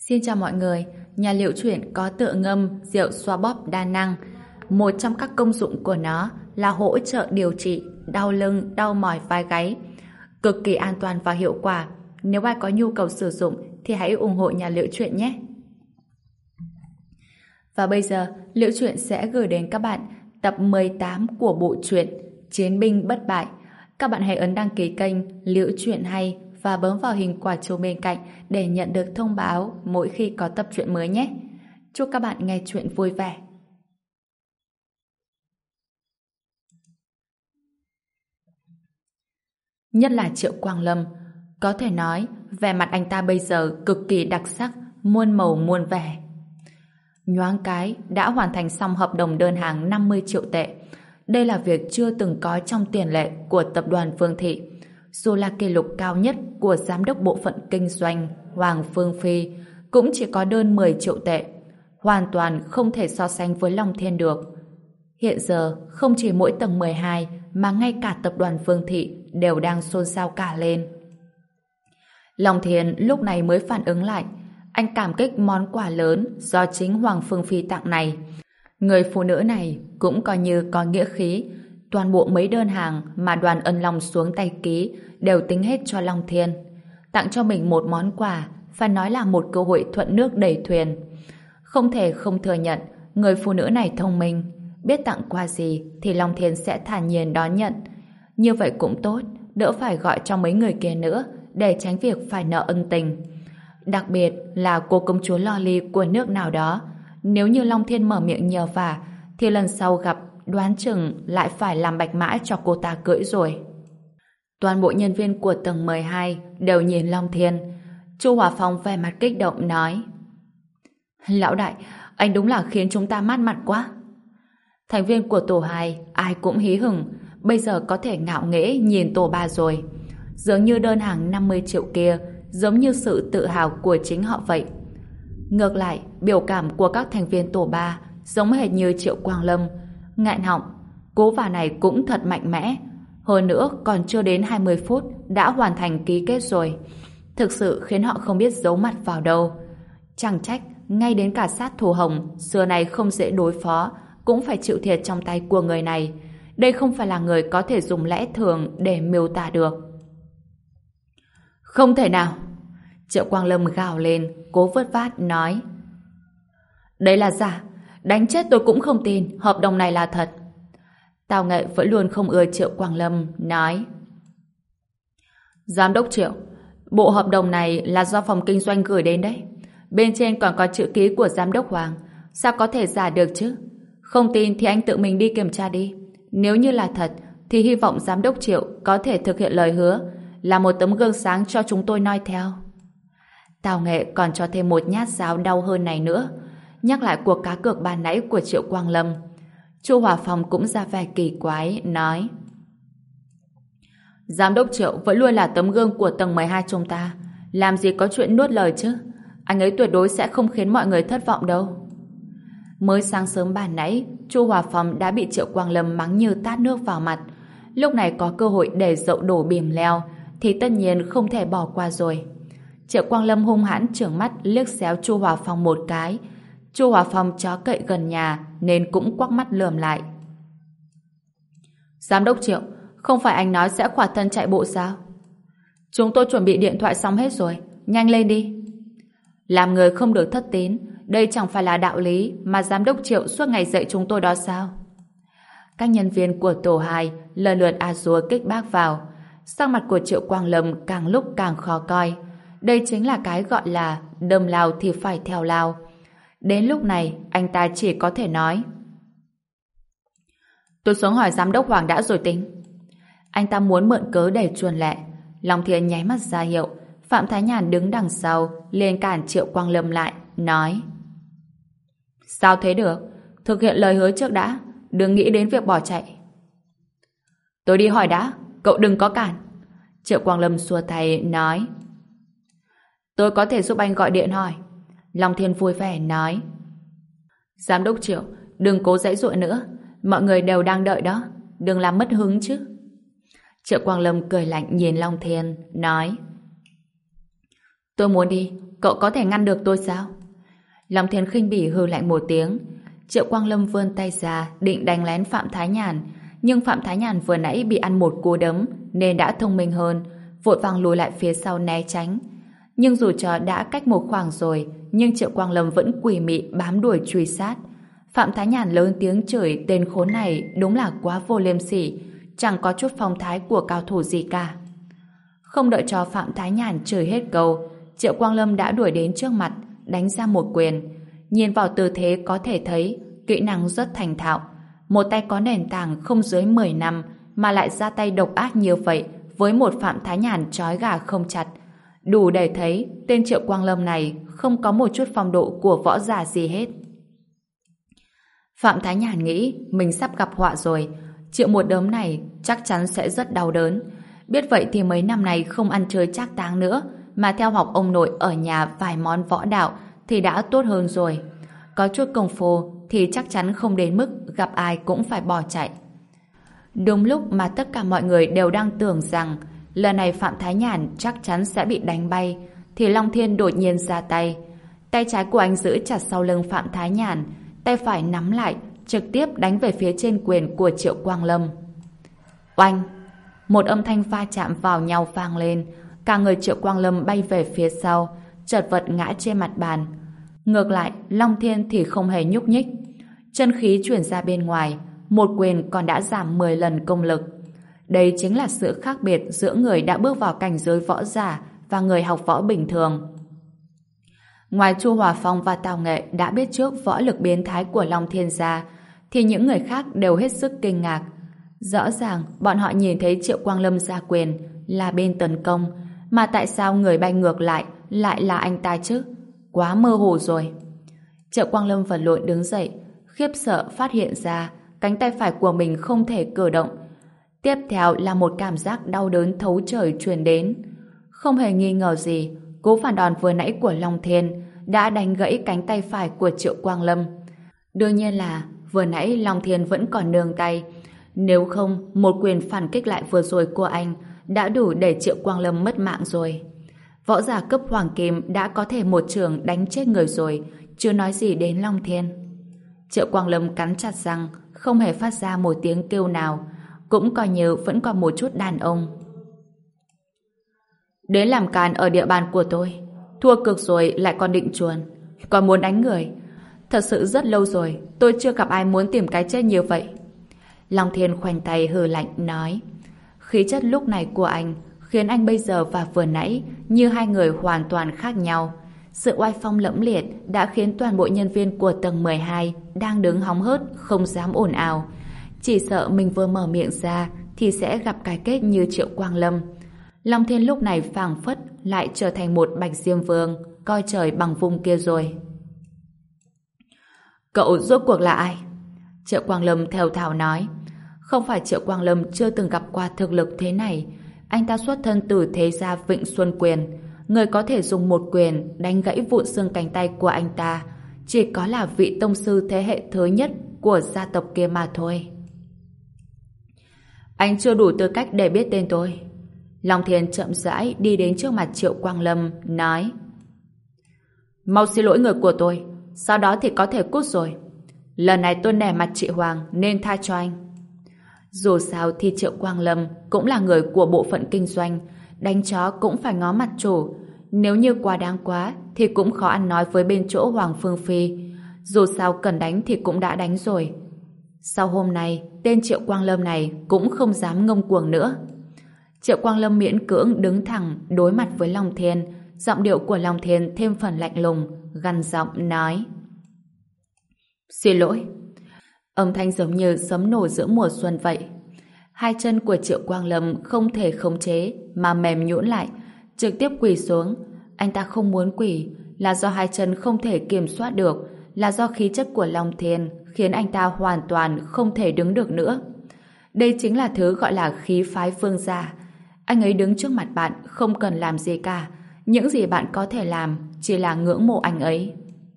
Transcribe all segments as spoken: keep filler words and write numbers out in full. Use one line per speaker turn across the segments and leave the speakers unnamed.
Xin chào mọi người, nhà Liệu Chuyện có tựa ngâm rượu xoa bóp đa năng. Một trong các công dụng của nó là hỗ trợ điều trị đau lưng, đau mỏi vai gáy. Cực kỳ an toàn và hiệu quả. Nếu ai có nhu cầu sử dụng thì hãy ủng hộ nhà Liệu Chuyện nhé. Và bây giờ, Liệu Chuyện sẽ gửi đến các bạn tập mười tám của bộ truyện Chiến binh bất bại. Các bạn hãy ấn đăng ký kênh Liệu Chuyện Hay và bấm vào hình quả chuông bên cạnh để nhận được thông báo mỗi khi có tập truyện mới nhé. Chúc các bạn nghe truyện vui vẻ. Nhất là Triệu Quang Lâm, có thể nói vẻ mặt anh ta bây giờ cực kỳ đặc sắc, muôn màu muôn vẻ. Nhoáng cái đã hoàn thành xong hợp đồng đơn hàng năm mươi triệu tệ. Đây là việc chưa từng có trong tiền lệ của tập đoàn Phương Thị. Dù là kỷ lục cao nhất của giám đốc bộ phận kinh doanh Hoàng Phương Phi cũng chỉ có đơn mười triệu tệ, hoàn toàn không thể so sánh với Long Thiên được. Hiện giờ không chỉ mỗi tầng mười hai mà ngay cả tập đoàn Phương Thị đều đang xôn xao cả lên. Long Thiên lúc này mới phản ứng lại, anh cảm kích món quà lớn do chính Hoàng Phương Phi tặng này. Người phụ nữ này cũng coi như có nghĩa khí. Toàn bộ mấy đơn hàng mà đoàn Ân Long xuống tay ký đều tính hết cho Long Thiên. Tặng cho mình một món quà phải nói là một cơ hội thuận nước đẩy thuyền. Không thể không thừa nhận người phụ nữ này thông minh, biết tặng quà gì thì Long Thiên sẽ thản nhiên đón nhận. Như vậy cũng tốt, đỡ phải gọi cho mấy người kia nữa để tránh việc phải nợ ân tình. Đặc biệt là cô công chúa Loli của nước nào đó. Nếu như Long Thiên mở miệng nhờ vả thì lần sau gặp đoán chừng lại phải làm bạch mã cho cô ta cưỡi rồi. Toàn bộ nhân viên của tầng mười hai đều nhìn Long Thiên. Chu Hòa Phong vẻ mặt kích động nói: Lão đại, anh đúng là khiến chúng ta mát mặt quá. Thành viên của tổ hai ai cũng hí hửng, bây giờ có thể ngạo nghễ nhìn tổ ba rồi. Dường như đơn hàng năm mươi triệu kia giống như sự tự hào của chính họ vậy. Ngược lại, biểu cảm của các thành viên tổ ba giống hệt như Triệu Quang Lâm. Ngạn họng, cú vả này cũng thật mạnh mẽ. Hơn nữa còn chưa đến hai mươi phút đã hoàn thành ký kết rồi. Thực sự khiến họ không biết giấu mặt vào đâu. Chẳng trách ngay đến cả sát thủ Hồng xưa này không dễ đối phó cũng phải chịu thiệt trong tay của người này. Đây không phải là người có thể dùng lẽ thường để miêu tả được. Không thể nào! Triệu Quang Lâm gào lên, cố vớt vát nói: Đây là giả, đánh chết tôi cũng không tin hợp đồng này là thật. Tào Nghệ vẫn luôn không ưa Triệu Quang Lâm, nói: Giám đốc Triệu, bộ hợp đồng này là do phòng kinh doanh gửi đến đấy. Bên trên còn có chữ ký của giám đốc Hoàng, sao có thể giả được chứ? Không tin thì anh tự mình đi kiểm tra đi. Nếu như là thật thì hy vọng giám đốc Triệu có thể thực hiện lời hứa, là một tấm gương sáng cho chúng tôi noi theo. Tào Nghệ còn cho thêm một nhát giáo đau hơn này nữa, nhắc lại cuộc cá cược ban nãy của Triệu Quang Lâm. Chu Hòa Phong cũng ra vẻ kỳ quái, nói: Giám đốc Triệu vẫn luôn là tấm gương của tầng mười hai chúng ta, làm gì có chuyện nuốt lời chứ. Anh ấy tuyệt đối sẽ không khiến mọi người thất vọng đâu. Mới sáng sớm ban nãy, Chu Hòa Phong đã bị Triệu Quang Lâm mắng như tát nước vào mặt. Lúc này có cơ hội để dậu đổ bìm leo thì tất nhiên không thể bỏ qua rồi. Triệu Quang Lâm hung hãn trừng mắt liếc xéo Chu Hòa Phong một cái. Chu Hòa Phong chó cậy gần nhà nên cũng quắc mắt lườm lại. Giám đốc Triệu, không phải anh nói sẽ khỏa thân chạy bộ sao? Chúng tôi chuẩn bị điện thoại xong hết rồi, nhanh lên đi. Làm người không được thất tín, đây chẳng phải là đạo lý mà giám đốc Triệu suốt ngày dạy chúng tôi đó sao? Các nhân viên của tổ hai lần lượt a dúa kích bác vào. Sắc mặt của Triệu Quang Lâm càng lúc càng khó coi. Đây chính là cái gọi là đâm lao thì phải theo lao. Đến lúc này, anh ta chỉ có thể nói: Tôi xuống hỏi giám đốc Hoàng đã rồi tính. Anh ta muốn mượn cớ để chuồn lẹ. Long Thiên nháy mắt ra hiệu. Phạm Thái Nhàn đứng đằng sau liền cản Triệu Quang Lâm lại, nói: Sao thế được? Thực hiện lời hứa trước đã, đừng nghĩ đến việc bỏ chạy. Tôi đi hỏi đã, cậu đừng có cản. Triệu Quang Lâm xua tay nói: Tôi có thể giúp anh gọi điện hỏi. Long Thiên vui vẻ nói: Giám đốc Triệu, đừng cố giãy giụa nữa, mọi người đều đang đợi đó, đừng làm mất hứng chứ. Triệu Quang Lâm cười lạnh nhìn Long Thiên, nói: Tôi muốn đi, cậu có thể ngăn được tôi sao? Long Thiên khinh bỉ hừ lạnh một tiếng. Triệu Quang Lâm vươn tay ra định đánh lén Phạm Thái Nhàn, nhưng Phạm Thái Nhàn vừa nãy bị ăn một cú đấm nên đã thông minh hơn, vội vàng lùi lại phía sau né tránh. Nhưng dù cho đã cách một khoảng rồi, nhưng Triệu Quang Lâm vẫn quỷ mị bám đuổi truy sát. Phạm Thái Nhàn lớn tiếng chửi tên khốn này đúng là quá vô liêm sỉ, chẳng có chút phong thái của cao thủ gì cả. Không đợi cho Phạm Thái Nhàn chửi hết câu, Triệu Quang Lâm đã đuổi đến trước mặt, đánh ra một quyền. Nhìn vào tư thế có thể thấy kỹ năng rất thành thạo. Một tay có nền tảng không dưới mười năm mà lại ra tay độc ác như vậy với một Phạm Thái Nhàn trói gà không chặt. Đủ để thấy tên Triệu Quang Lâm này không có một chút phong độ của võ giả gì hết. Phạm Thái Nhàn nghĩ mình sắp gặp họa rồi, chịu một đấm này chắc chắn sẽ rất đau đớn. Biết vậy thì mấy năm này không ăn chơi trác táng nữa, mà theo học ông nội ở nhà vài món võ đạo thì đã tốt hơn rồi. Có chút công phu thì chắc chắn không đến mức gặp ai cũng phải bỏ chạy. Đúng lúc mà tất cả mọi người đều đang tưởng rằng lần này Phạm Thái Nhàn chắc chắn sẽ bị đánh bay, thì Long Thiên đột nhiên ra tay. Tay trái của anh giữ chặt sau lưng Phạm Thái Nhàn, tay phải nắm lại, trực tiếp đánh về phía trên quyền của Triệu Quang Lâm. Oanh! Một âm thanh va chạm vào nhau vang lên, cả người Triệu Quang Lâm bay về phía sau, chật vật ngã trên mặt bàn. Ngược lại, Long Thiên thì không hề nhúc nhích. Chân khí chuyển ra bên ngoài, một quyền còn đã giảm mười lần công lực. Đây chính là sự khác biệt giữa người đã bước vào cảnh giới võ giả và người học võ bình thường. Ngoài Chu Hòa Phong và Tào Nghệ đã biết trước võ lực biến thái của Long Thiên ra, thì những người khác đều hết sức kinh ngạc. Rõ ràng bọn họ nhìn thấy Triệu Quang Lâm ra quyền là bên tấn công, mà tại sao người bay ngược lại lại là anh ta chứ? Quá mơ hồ rồi. Triệu Quang Lâm vật lộn đứng dậy, khiếp sợ phát hiện ra cánh tay phải của mình không thể cử động. Tiếp theo là một cảm giác đau đớn thấu trời truyền đến. Không hề nghi ngờ gì, cú phản đòn vừa nãy của Long Thiên đã đánh gãy cánh tay phải của Triệu Quang Lâm. Đương nhiên là vừa nãy Long Thiên vẫn còn nương tay. Nếu không, một quyền phản kích lại vừa rồi của anh đã đủ để Triệu Quang Lâm mất mạng rồi. Võ giả cấp hoàng kim đã có thể một trường đánh chết người rồi, chưa nói gì đến Long Thiên. Triệu Quang Lâm cắn chặt răng, không hề phát ra một tiếng kêu nào, cũng coi như vẫn còn một chút đàn ông. Đến làm càn ở địa bàn của tôi, thua cực rồi lại còn định chuồn, còn muốn đánh người. Thật sự rất lâu rồi tôi chưa gặp ai muốn tìm cái chết như vậy. Long Thiên khoanh tay hừ lạnh nói. Khí chất lúc này của anh khiến anh bây giờ và vừa nãy như hai người hoàn toàn khác nhau. Sự oai phong lẫm liệt đã khiến toàn bộ nhân viên của tầng mười hai đang đứng hóng hớt không dám ồn ào. Chỉ sợ mình vừa mở miệng ra thì sẽ gặp cái kết như Triệu Quang Lâm. Long Thiên lúc này phảng phất lại trở thành một Bạch Diêm Vương coi trời bằng vung kia rồi. Cậu rốt cuộc là ai? Triệu Quang Lâm thều thào nói. Không phải Triệu Quang Lâm chưa từng gặp qua thực lực thế này. Anh ta xuất thân từ thế gia Vịnh Xuân Quyền. Người có thể dùng một quyền đánh gãy vụn xương cánh tay của anh ta chỉ có là vị tông sư thế hệ thứ nhất của gia tộc kia mà thôi. Anh chưa đủ tư cách để biết tên tôi. Long Thiên chậm rãi đi đến trước mặt Triệu Quang Lâm, nói. Mau xin lỗi người của tôi, sau đó thì có thể cút rồi. Lần này tôi nể mặt chị Hoàng nên tha cho anh. Dù sao thì Triệu Quang Lâm cũng là người của bộ phận kinh doanh, đánh chó cũng phải ngó mặt chủ. Nếu như quá đáng quá thì cũng khó ăn nói với bên chỗ Hoàng Phương Phi. Dù sao cần đánh thì cũng đã đánh rồi. Sau hôm nay, tên Triệu Quang Lâm này cũng không dám ngông cuồng nữa. Triệu Quang Lâm miễn cưỡng đứng thẳng đối mặt với Long Thiên. Giọng điệu của Long Thiên thêm phần lạnh lùng, gằn giọng nói. Xin lỗi. Âm thanh giống như sấm nổ giữa mùa xuân vậy. Hai chân của Triệu Quang Lâm không thể khống chế mà mềm nhũn lại, trực tiếp quỳ xuống. Anh ta không muốn quỳ là do hai chân không thể kiểm soát được, là do khí chất của Long Thiên khiến anh ta hoàn toàn không thể đứng được nữa. Đây chính là thứ gọi là khí phái vương gia. Anh ấy đứng trước mặt bạn không cần làm gì cả. Những gì bạn có thể làm chỉ là ngưỡng mộ anh ấy.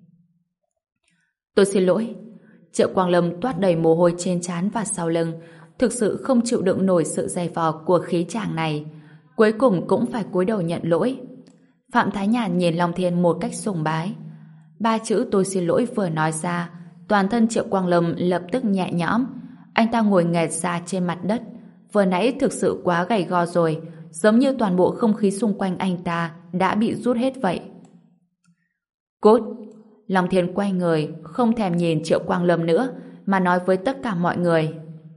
Tôi xin lỗi. Triệu Quang Lâm toát đầy mồ hôi trên trán và sau lưng, thực sự không chịu đựng nổi sự dày vò của khí chàng này. Cuối cùng cũng phải cúi đầu nhận lỗi. Phạm Thái Nhàn nhìn Long Thiên một cách sùng bái. Ba chữ tôi xin lỗi vừa nói ra, toàn thân Triệu Quang Lâm lập tức nhẹ nhõm. Anh ta ngồi nghẹt ra trên mặt đất. Vừa nãy thực sự quá gầy gò rồi, giống như toàn bộ không khí xung quanh anh ta đã bị rút hết vậy. Cút! Long Thiên quay người, không thèm nhìn Triệu Quang Lâm nữa, mà nói với tất cả mọi người.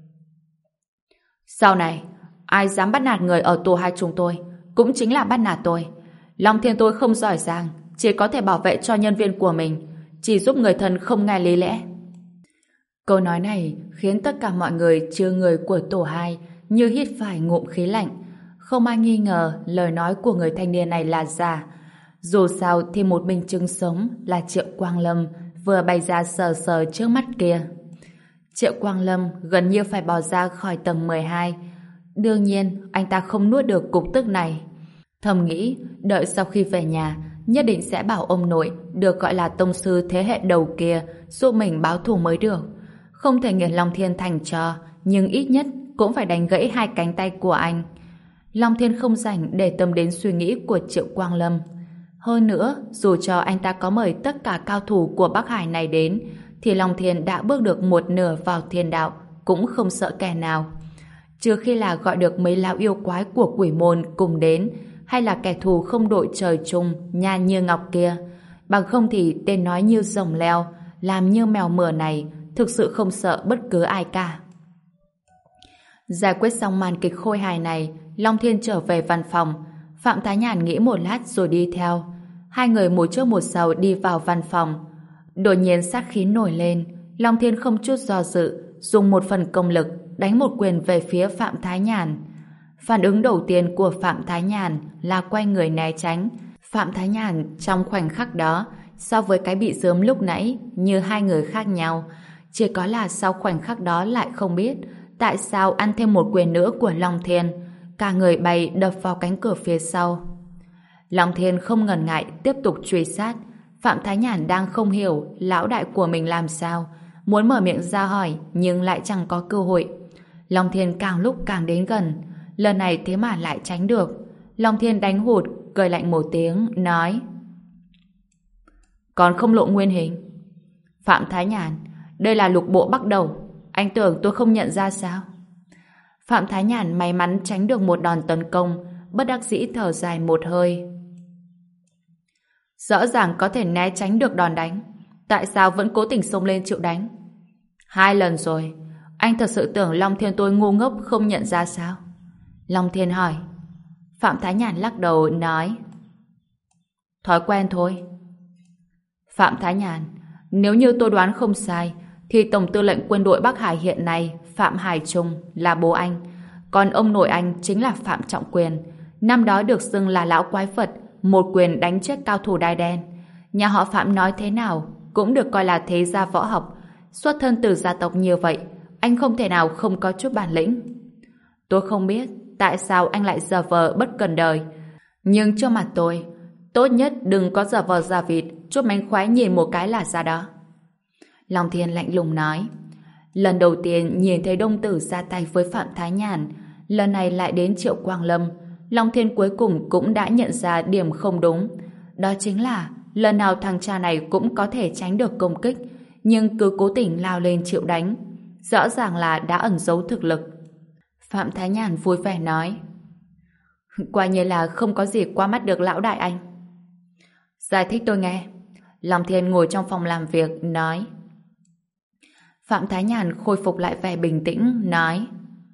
Sau này, ai dám bắt nạt người ở tổ hai chúng tôi, cũng chính là bắt nạt tôi. Long Thiên tôi không giỏi giang, chỉ có thể bảo vệ cho nhân viên của mình, chỉ giúp người thân không nghe lý lẽ. Câu nói này khiến tất cả mọi người trừ người của tổ hai như hít phải ngụm khí lạnh. Không ai nghi ngờ lời nói của người thanh niên này là giả. Dù sao thì một minh chứng sống là Triệu Quang Lâm vừa bày ra sờ sờ trước mắt kia. Triệu Quang Lâm gần như phải bỏ ra khỏi tầng mười hai. Đương nhiên anh ta không nuốt được cục tức này. Thầm nghĩ đợi sau khi về nhà nhất định sẽ bảo ông nội được gọi là tông sư thế hệ đầu kia giúp mình báo thù mới được. Không thể nghiền Long Thiên thành cho, nhưng ít nhất cũng phải đánh gãy hai cánh tay của anh. Long Thiên không rảnh để tâm đến suy nghĩ của Triệu Quang Lâm. Hơn nữa, dù cho anh ta có mời tất cả cao thủ của Bắc Hải này đến, thì Long Thiên đã bước được một nửa vào thiên đạo, cũng không sợ kẻ nào. Trừ khi là gọi được mấy lão yêu quái của quỷ môn cùng đến, hay là kẻ thù không đội trời chung, nha như ngọc kia. Bằng không thì tên nói như rồng leo, làm như mèo mửa này, thực sự không sợ bất cứ ai cả. Giải quyết xong màn kịch khôi hài này, Long Thiên trở về văn phòng. Phạm Thái Nhàn nghĩ một lát rồi đi theo. Hai người một trước một sau đi vào văn phòng. Đột nhiên sát khí nổi lên, Long Thiên không chút do dự, dùng một phần công lực đánh một quyền về phía Phạm Thái Nhàn. Phản ứng đầu tiên của Phạm Thái Nhàn là quay người né tránh. Phạm Thái Nhàn trong khoảnh khắc đó so với cái bị dớm lúc nãy như hai người khác nhau. Chỉ có là sau khoảnh khắc đó lại không biết tại sao ăn thêm một quyền nữa của Long Thiên, cả người bay đập vào cánh cửa phía sau. Long Thiên không ngần ngại tiếp tục truy sát. Phạm Thái Nhàn đang không hiểu lão đại của mình làm sao, muốn mở miệng ra hỏi nhưng lại chẳng có cơ hội. Long Thiên càng lúc càng đến gần, lần này thế mà lại tránh được. Long Thiên đánh hụt, cười lạnh một tiếng, nói: còn không lộ nguyên hình. Phạm Thái Nhàn, đây là lục bộ bắt đầu, anh tưởng tôi không nhận ra sao? Phạm Thái Nhàn may mắn tránh được một đòn tấn công, bất đắc dĩ thở dài một hơi. Rõ ràng có thể né tránh được đòn đánh, tại sao vẫn cố tình xông lên chịu đánh? Hai lần rồi, anh thật sự tưởng Long Thiên tôi ngu ngốc không nhận ra sao? Long Thiên hỏi. Phạm Thái Nhàn lắc đầu nói: thói quen thôi. Phạm Thái Nhàn, nếu như tôi đoán không sai, thì Tổng tư lệnh quân đội Bắc Hải hiện nay Phạm Hải Trung là bố anh, còn ông nội anh chính là Phạm Trọng Quyền, năm đó được xưng là lão quái Phật, một quyền đánh chết cao thủ đai đen. Nhà họ Phạm nói thế nào cũng được coi là thế gia võ học, xuất thân từ gia tộc như vậy, anh không thể nào không có chút bản lĩnh. Tôi không biết tại sao anh lại giả vờ bất cần đời, nhưng trước mặt tôi, tốt nhất đừng có giả vờ giả vịt, chút mánh khoái nhìn một cái là ra đó. Long Thiên lạnh lùng nói. Lần đầu tiên nhìn thấy Đông Tử ra tay với Phạm Thái Nhàn, lần này lại đến Triệu Quang Lâm, Long Thiên cuối cùng cũng đã nhận ra điểm không đúng. Đó chính là lần nào thằng cha này cũng có thể tránh được công kích, nhưng cứ cố tình lao lên chịu đánh. Rõ ràng là đã ẩn giấu thực lực. Phạm Thái Nhàn vui vẻ nói: quả nhiên là không có gì qua mắt được lão đại anh. Giải thích tôi nghe. Long Thiên ngồi trong phòng làm việc nói. Phạm Thái Nhàn khôi phục lại vẻ bình tĩnh nói: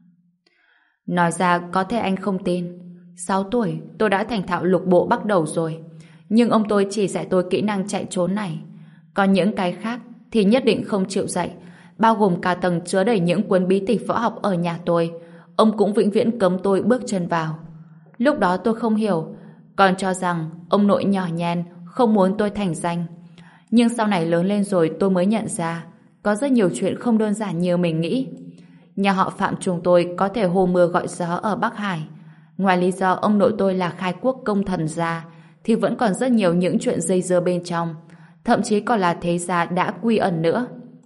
nói ra có thể anh không tin, sáu tuổi tôi đã thành thạo lục bộ bắt đầu rồi, nhưng ông tôi chỉ dạy tôi kỹ năng chạy trốn này, còn những cái khác thì nhất định không chịu dạy, bao gồm cả tầng chứa đầy những cuốn bí tịch võ học ở nhà tôi, ông cũng vĩnh viễn cấm tôi bước chân vào. Lúc đó tôi không hiểu, còn cho rằng ông nội nhỏ nhen không muốn tôi thành danh, nhưng sau này lớn lên rồi tôi mới nhận ra có rất nhiều chuyện không đơn giản như mình nghĩ. Nhà họ Phạm chúng tôi có thể hô mưa gọi gió ở Bắc Hải, ngoài lý do ông nội tôi là khai quốc công thần gia, thì vẫn còn rất nhiều những chuyện dây dưa bên trong, thậm chí còn là thế gia đã quy ẩn nữa.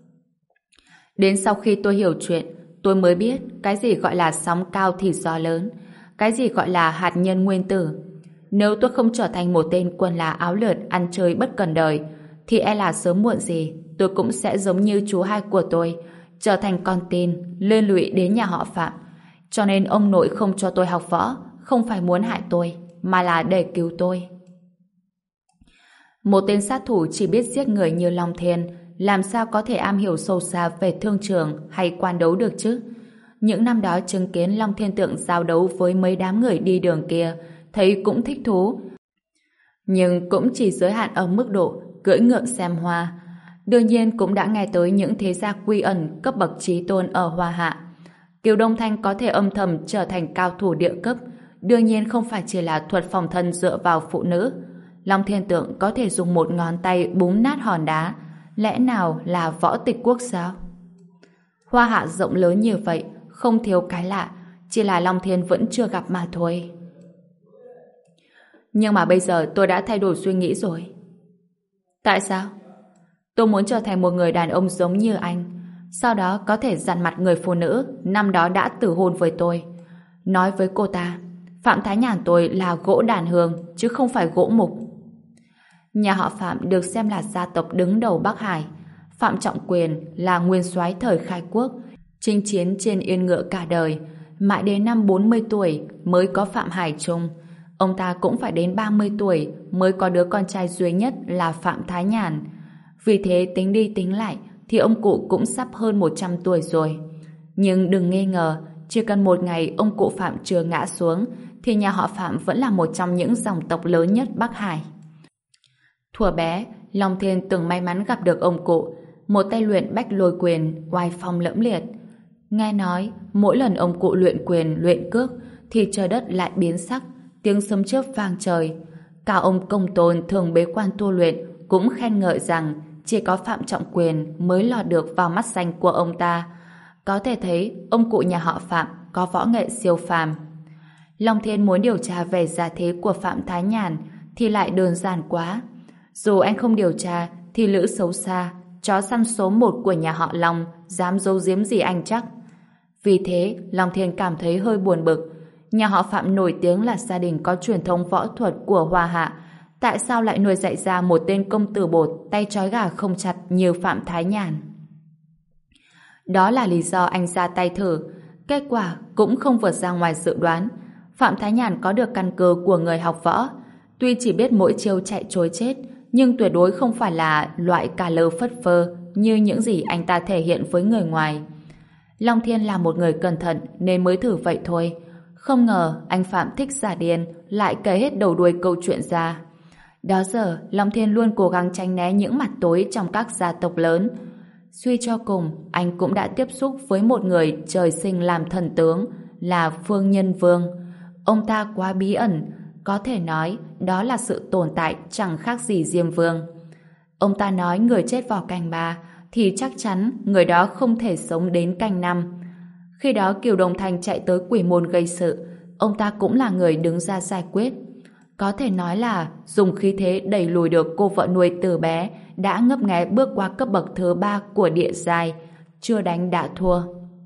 Đến sau khi tôi hiểu chuyện, tôi mới biết cái gì gọi là sóng cao thì gió lớn, cái gì gọi là hạt nhân nguyên tử. Nếu tôi không trở thành một tên quân là áo lượt ăn chơi bất cần đời, thì e là sớm muộn gì tôi cũng sẽ giống như chú hai của tôi, trở thành con tin, liên lụy đến nhà họ Phạm. Cho nên ông nội không cho tôi học võ, không phải muốn hại tôi, mà là để cứu tôi. Một tên sát thủ chỉ biết giết người như Long Thiên, làm sao có thể am hiểu sâu xa về thương trường hay quan đấu được chứ? Những năm đó chứng kiến Long Thiên Tượng giao đấu với mấy đám người đi đường kia, thấy cũng thích thú. Nhưng cũng chỉ giới hạn ở mức độ cưỡi ngựa xem hoa. Đương nhiên cũng đã nghe tới những thế gia quy ẩn cấp bậc chí tôn ở Hoa Hạ. Kiều Đông Thanh có thể âm thầm trở thành cao thủ địa cấp, đương nhiên không phải chỉ là thuật phòng thân dựa vào phụ nữ. Long Thiên Tượng có thể dùng một ngón tay búng nát hòn đá, lẽ nào là võ tịch quốc sao? Hoa Hạ rộng lớn như vậy, không thiếu cái lạ, chỉ là Long Thiên vẫn chưa gặp mà thôi. Nhưng mà bây giờ tôi đã thay đổi suy nghĩ rồi. Tại sao? Tôi muốn trở thành một người đàn ông giống như anh, sau đó có thể dằn mặt người phụ nữ năm đó đã tử hôn với tôi. Nói với cô ta, Phạm Thái Nhàn tôi là gỗ đàn hương, chứ không phải gỗ mục. Nhà họ Phạm được xem là gia tộc đứng đầu Bắc Hải. Phạm Trọng Quyền là nguyên soái thời khai quốc, chinh chiến trên yên ngựa cả đời, mãi đến năm bốn mươi tuổi mới có Phạm Hải Trung. Ông ta cũng phải đến ba mươi tuổi mới có đứa con trai duy nhất là Phạm Thái Nhàn. Vì thế tính đi tính lại thì ông cụ cũng sắp hơn một trăm tuổi rồi. Nhưng đừng nghi ngờ, chỉ cần một ngày ông cụ Phạm chưa ngã xuống thì nhà họ Phạm vẫn là một trong những dòng tộc lớn nhất Bắc Hải. Thuở bé, Long Thiên từng may mắn gặp được ông cụ, một tay luyện bách lôi quyền, oai phong lẫm liệt. Nghe nói, mỗi lần ông cụ luyện quyền, luyện cước thì trời đất lại biến sắc, tiếng sấm chớp vang trời. Cả ông Công Tôn thường bế quan tu luyện cũng khen ngợi rằng chỉ có Phạm Trọng Quyền mới lọt được vào mắt xanh của ông ta. Có thể thấy ông cụ nhà họ Phạm có võ nghệ siêu phàm. Long Thiên muốn điều tra về gia thế của Phạm Thái Nhàn thì lại đơn giản quá. Dù anh không điều tra thì lữ xấu xa, chó săn số một của nhà họ Long dám giấu giếm gì anh chắc. Vì thế, Long Thiên cảm thấy hơi buồn bực. Nhà họ Phạm nổi tiếng là gia đình có truyền thống võ thuật của Hoa Hạ. Tại sao lại nuôi dạy ra một tên công tử bột tay trói gà không chặt như Phạm Thái Nhàn? Đó là lý do anh ra tay thử. Kết quả cũng không vượt ra ngoài dự đoán. Phạm Thái Nhàn có được căn cơ của người học võ. Tuy chỉ biết mỗi chiêu chạy trối chết, nhưng tuyệt đối không phải là loại cà lơ phất phơ như những gì anh ta thể hiện với người ngoài. Long Thiên là một người cẩn thận nên mới thử vậy thôi. Không ngờ anh Phạm thích giả điên lại kể hết đầu đuôi câu chuyện ra. Đó giờ, Long Thiên luôn cố gắng tránh né những mặt tối trong các gia tộc lớn. Suy cho cùng, anh cũng đã tiếp xúc với một người trời sinh làm thần tướng, là Phương Nhân Vương. Ông ta quá bí ẩn, có thể nói đó là sự tồn tại chẳng khác gì Diêm Vương. Ông ta nói người chết vào canh ba thì chắc chắn người đó không thể sống đến canh năm. Khi đó Kiều Đông Thanh chạy tới Quỷ Môn gây sự, ông ta cũng là người đứng ra giải quyết. Có thể nói là dùng khí thế đẩy lùi được cô vợ nuôi từ bé đã ngấp nghé bước qua cấp bậc thứ ba của địa giai, chưa đánh đã thua.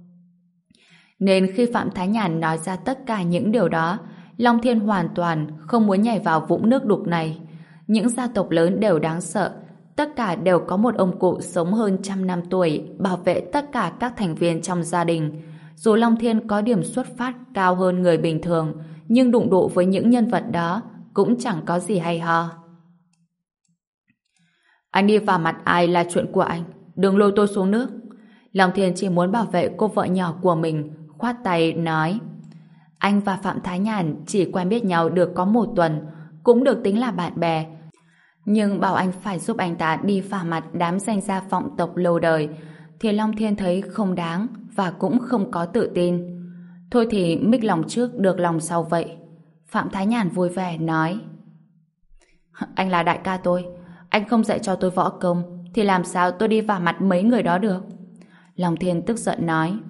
Nên khi Phạm Thái Nhàn nói ra tất cả những điều đó, Long Thiên hoàn toàn không muốn nhảy vào vũng nước đục này. Những gia tộc lớn đều đáng sợ, tất cả đều có một ông cụ sống hơn trăm năm tuổi bảo vệ tất cả các thành viên trong gia đình. Dù Long Thiên có điểm xuất phát cao hơn người bình thường, nhưng đụng độ với những nhân vật đó cũng chẳng có gì hay ho. Anh đi vào mặt ai là chuyện của anh, đừng lôi tôi xuống nước. Long Thiên chỉ muốn bảo vệ cô vợ nhỏ của mình, khoát tay nói: anh và Phạm Thái Nhàn chỉ quen biết nhau được có một tuần, cũng được tính là bạn bè. Nhưng bảo anh phải giúp anh ta đi vả mặt đám danh gia vọng tộc lâu đời thì Long Thiên thấy không đáng và cũng không có tự tin. Thôi thì mích lòng trước được lòng sau vậy. Phạm Thái Nhàn vui vẻ nói: anh là đại ca tôi, anh không dạy cho tôi võ công thì làm sao tôi đi vả mặt mấy người đó được? Long Thiên tức giận nói: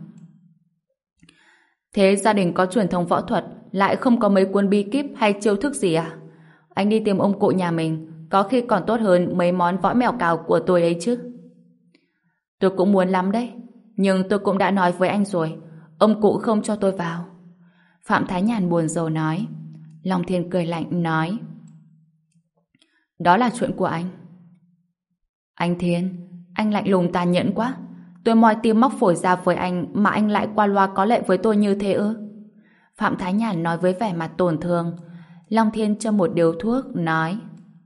thế gia đình có truyền thống võ thuật lại không có mấy cuốn bí kíp hay chiêu thức gì à? Anh đi tìm ông cụ nhà mình có khi còn tốt hơn mấy món võ mèo cào của tôi ấy chứ. Tôi cũng muốn lắm đấy, nhưng tôi cũng đã nói với anh rồi, ông cụ không cho tôi vào. Phạm Thái Nhàn buồn rầu nói. Long Thiên cười lạnh nói. Đó là chuyện của anh. Anh Thiên, anh lạnh lùng tàn nhẫn quá. Tôi moi tim móc phổi ra với anh mà anh lại qua loa có lệ với tôi như thế ư? Phạm Thái Nhàn nói với vẻ mặt tổn thương. Long Thiên châm một điếu thuốc, nói.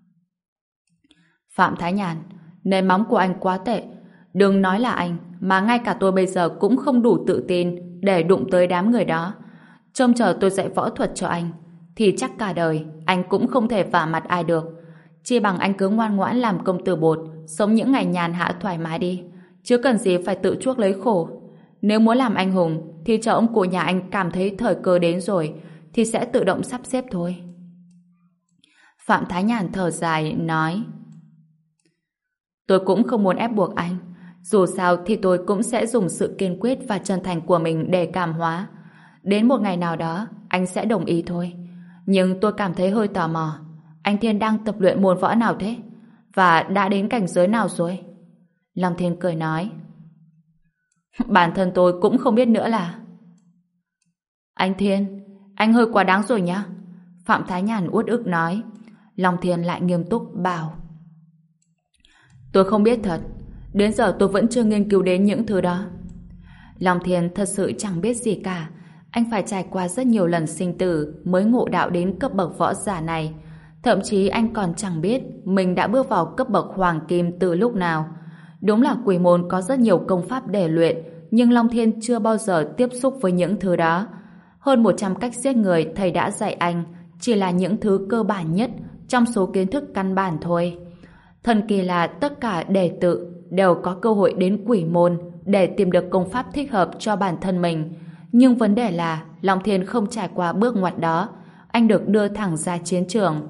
Phạm Thái Nhàn, nền móng của anh quá tệ. Đừng nói là anh, mà ngay cả tôi bây giờ cũng không đủ tự tin để đụng tới đám người đó. Trông chờ tôi dạy võ thuật cho anh, thì chắc cả đời anh cũng không thể vả mặt ai được. Chỉ bằng anh cứ ngoan ngoãn làm công tử bột, sống những ngày nhàn hạ thoải mái đi, chứ cần gì phải tự chuốc lấy khổ. Nếu muốn làm anh hùng, thì chờ ông cụ nhà anh cảm thấy thời cơ đến rồi, thì sẽ tự động sắp xếp thôi. Phạm Thái Nhàn thở dài, nói. Tôi cũng không muốn ép buộc anh. Dù sao thì tôi cũng sẽ dùng sự kiên quyết và chân thành của mình để cảm hóa. Đến một ngày nào đó, anh sẽ đồng ý thôi. Nhưng tôi cảm thấy hơi tò mò. Anh Thiên đang tập luyện môn võ nào thế? Và đã đến cảnh giới nào rồi? Long Thiên cười nói. Bản thân tôi cũng không biết nữa là... Anh Thiên, anh hơi quá đáng rồi nhá. Phạm Thái Nhàn uất ức nói. Long Thiên lại nghiêm túc bảo. Tôi không biết thật. Đến giờ tôi vẫn chưa nghiên cứu đến những thứ đó. Long Thiên thật sự chẳng biết gì cả. Anh phải trải qua rất nhiều lần sinh tử mới ngộ đạo đến cấp bậc võ giả này. Thậm chí anh còn chẳng biết mình đã bước vào cấp bậc hoàng kim từ lúc nào. Đúng là quỷ môn có rất nhiều công pháp để luyện, nhưng Long Thiên chưa bao giờ tiếp xúc với những thứ đó. Hơn một trăm cách giết người thầy đã dạy anh chỉ là những thứ cơ bản nhất trong số kiến thức căn bản thôi. Thần kỳ là tất cả đệ tử đều có cơ hội đến quỷ môn để tìm được công pháp thích hợp cho bản thân mình. Nhưng vấn đề là Long Thiên không trải qua bước ngoặt đó. Anh được đưa thẳng ra chiến trường.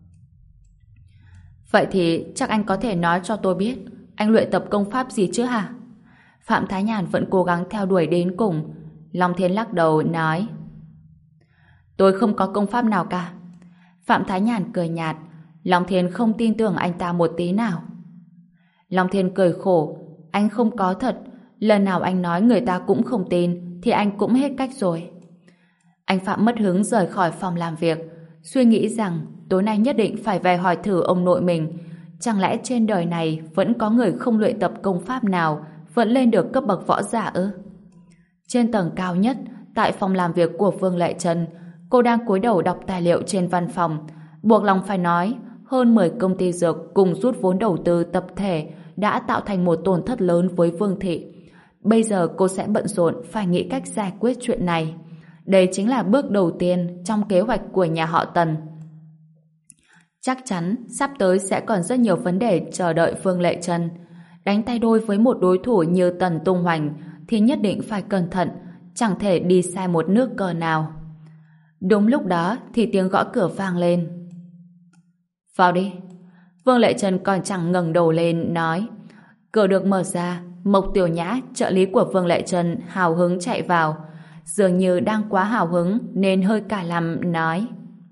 Vậy thì chắc anh có thể nói cho tôi biết anh luyện tập công pháp gì chứ hả? Phạm Thái Nhàn vẫn cố gắng theo đuổi đến cùng. Long Thiên lắc đầu nói. Tôi không có công pháp nào cả. Phạm Thái Nhàn cười nhạt. Long Thiên không tin tưởng anh ta một tí nào. Long Thiên cười khổ. Anh không có thật. Lần nào anh nói người ta cũng không tin thì anh cũng hết cách rồi. Anh Phạm mất hứng rời khỏi phòng làm việc, suy nghĩ rằng tối nay nhất định phải về hỏi thử ông nội mình. Chẳng lẽ trên đời này vẫn có người không luyện tập công pháp nào vẫn lên được cấp bậc võ giả ư? Trên tầng cao nhất, tại phòng làm việc của Vương Lệ Trân, cô đang cúi đầu đọc tài liệu trên văn phòng. Buộc lòng phải nói, hơn mười công ty dược cùng rút vốn đầu tư tập thể đã tạo thành một tổn thất lớn với Vương Thị. Bây giờ cô sẽ bận rộn phải nghĩ cách giải quyết chuyện này. Đây chính là bước đầu tiên trong kế hoạch của nhà họ Tần. Chắc chắn sắp tới sẽ còn rất nhiều vấn đề chờ đợi Vương Lệ Trân. Đánh tay đôi với một đối thủ như Tần Tung Hoành thì nhất định phải cẩn thận, chẳng thể đi sai một nước cờ nào. Đúng lúc đó thì tiếng gõ cửa vang lên. Vào đi. Vương Lệ Trân còn chẳng ngẩng đầu lên nói. Cửa được mở ra, Mộc Tiểu Nhã, trợ lý của Vương Lệ Trân, hào hứng chạy vào. Dường như đang quá hào hứng nên hơi cả lăm nói.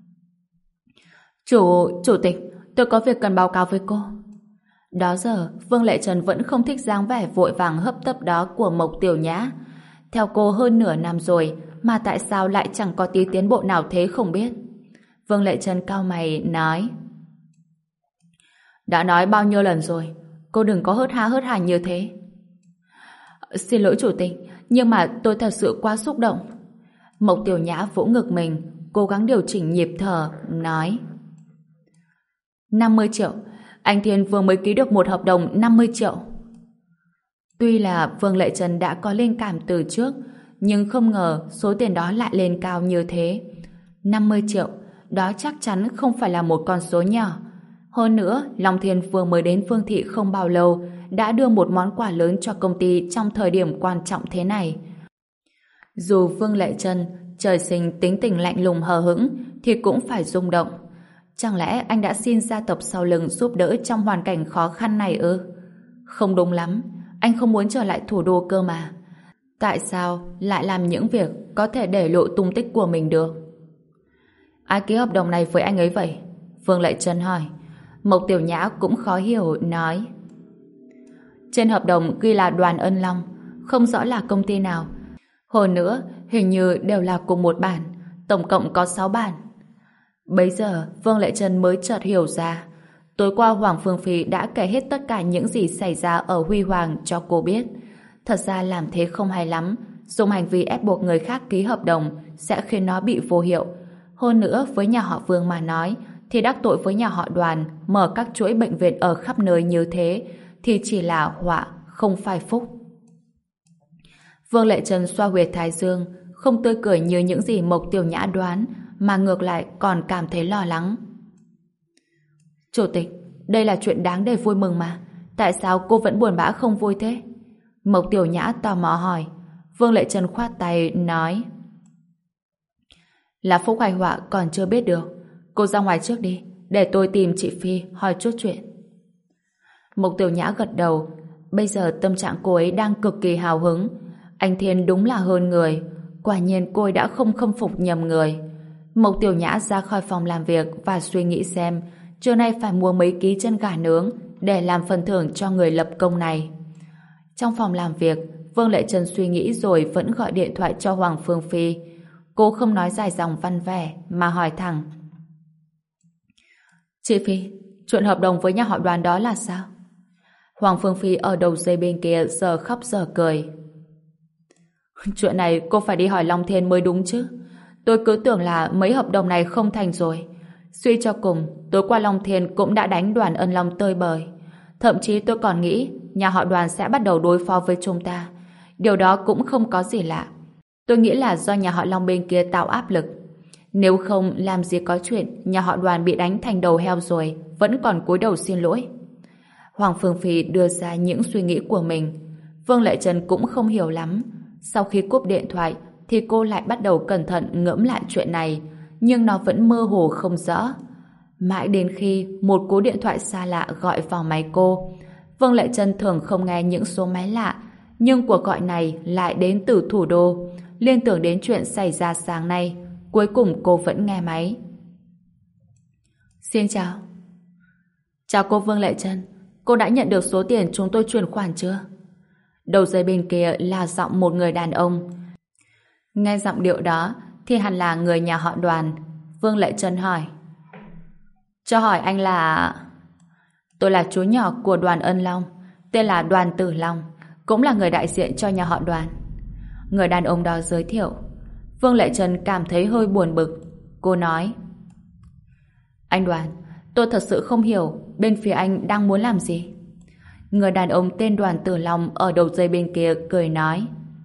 Chủ, chủ tịch, tôi có việc cần báo cáo với cô. Đó giờ, Vương Lệ Trân vẫn không thích dáng vẻ vội vàng hấp tấp đó của Mộc Tiểu Nhã. Theo cô hơn nửa năm rồi, mà tại sao lại chẳng có tí tiến bộ nào thế không biết. Vương Lệ Trân cau mày nói. Đã nói bao nhiêu lần rồi, cô đừng có hớt ha hớt hải như thế. Xin lỗi chủ tịch, nhưng mà tôi thật sự quá xúc động. Mộc Tiểu Nhã vỗ ngực mình, cố gắng điều chỉnh nhịp thở, nói. năm mươi triệu, anh Thiên vừa mới ký được một hợp đồng năm mươi triệu. Tuy là Vương Lệ Trân đã có linh cảm từ trước, nhưng không ngờ số tiền đó lại lên cao như thế. năm mươi triệu, đó chắc chắn không phải là một con số nhỏ. Hơn nữa, Long Thiên vừa mới đến Vương Thị không bao lâu, đã đưa một món quà lớn cho công ty trong thời điểm quan trọng thế này. Dù Vương Lệ Trân trời sinh tính tình lạnh lùng hờ hững thì cũng phải rung động. Chẳng lẽ anh đã xin gia tộc sau lưng giúp đỡ trong hoàn cảnh khó khăn này ư? Không đúng lắm, anh không muốn trở lại thủ đô cơ mà. Tại sao lại làm những việc có thể để lộ tung tích của mình được? Ai ký hợp đồng này với anh ấy vậy? Vương Lệ Trân hỏi. Mộc Tiểu Nhã cũng khó hiểu, nói. Trên hợp đồng ghi là Đoàn Ân Long, không rõ là công ty nào. Hồi nữa, hình như đều là cùng một bản, tổng cộng có sáu bản. Bấy giờ, Vương Lệ Trân mới chợt hiểu ra. Tối qua Hoàng Phương Phi đã kể hết tất cả những gì xảy ra ở Huy Hoàng cho cô biết. Thật ra làm thế không hay lắm. Dùng hành vi ép buộc người khác ký hợp đồng sẽ khiến nó bị vô hiệu. Hơn nữa, với nhà họ Vương mà nói, thì đắc tội với nhà họ Đoàn mở các chuỗi bệnh viện ở khắp nơi như thế thì chỉ là họa, không phải phúc. Vương Lệ Trân xoa huyệt thái dương, không tươi cười như những gì Mộc Tiểu Nhã đoán, mà ngược lại còn cảm thấy lo lắng. Chủ tịch, đây là chuyện đáng để vui mừng mà. Tại sao cô vẫn buồn bã không vui thế? Mộc Tiểu Nhã tò mò hỏi. Vương Lệ Trân khoát tay nói: là phúc hay họa còn chưa biết được. Cô ra ngoài trước đi, để tôi tìm chị Phi hỏi chút chuyện. Mộc Tiểu Nhã gật đầu. Bây giờ tâm trạng cô ấy đang cực kỳ hào hứng. Anh Thiên đúng là hơn người. Quả nhiên cô ấy đã không khâm phục nhầm người. Mộc Tiểu Nhã ra khỏi phòng làm việc và suy nghĩ xem trưa nay phải mua mấy ký chân gà nướng để làm phần thưởng cho người lập công này. Trong phòng làm việc, Vương Lệ Trân suy nghĩ rồi vẫn gọi điện thoại cho Hoàng Phương Phi. Cô không nói dài dòng văn vẻ mà hỏi thẳng: chị Phi, chuyện hợp đồng với nhà họ Đoàn đó là sao? Hoàng Phương Phi ở đầu dây bên kia giờ khóc giờ cười. Chuyện này cô phải đi hỏi Long Thiên mới đúng chứ. Tôi cứ tưởng là mấy hợp đồng này không thành rồi. Suy cho cùng, tối qua Long Thiên cũng đã đánh Đoàn Ân Long tơi bời. Thậm chí tôi còn nghĩ nhà họ Đoàn sẽ bắt đầu đối phó với chúng ta. Điều đó cũng không có gì lạ. Tôi nghĩ là do nhà họ Long bên kia tạo áp lực. Nếu không làm gì có chuyện nhà họ Đoàn bị đánh thành đầu heo rồi vẫn còn cúi đầu xin lỗi. Hoàng Phương Phi đưa ra những suy nghĩ của mình. Vương Lệ Trân cũng không hiểu lắm. Sau khi cúp điện thoại thì cô lại bắt đầu cẩn thận ngẫm lại chuyện này, nhưng nó vẫn mơ hồ không rõ. Mãi đến khi một cú điện thoại xa lạ gọi vào máy cô. Vương Lệ Trân thường không nghe những số máy lạ, nhưng cuộc gọi này lại đến từ thủ đô. Liên tưởng đến chuyện xảy ra sáng nay, cuối cùng cô vẫn nghe máy. Xin chào. Chào cô Vương Lệ Trân, cô đã nhận được số tiền chúng tôi chuyển khoản chưa? Đầu dây bên kia là giọng một người đàn ông. Nghe giọng điệu đó thì hẳn là người nhà họ Đoàn. Vương Lệ Trân hỏi: cho hỏi anh là... Tôi là chú nhỏ của Đoàn Ân Long, tên là Đoàn Tử Long, cũng là người đại diện cho nhà họ Đoàn. Người đàn ông đó giới thiệu. Vương Lệ Trân cảm thấy hơi buồn bực. Cô nói: anh Đoàn, tôi thật sự không hiểu bên phía anh đang muốn làm gì. Người đàn ông tên Đoàn Tử Long ở đầu dây bên kia cười nói: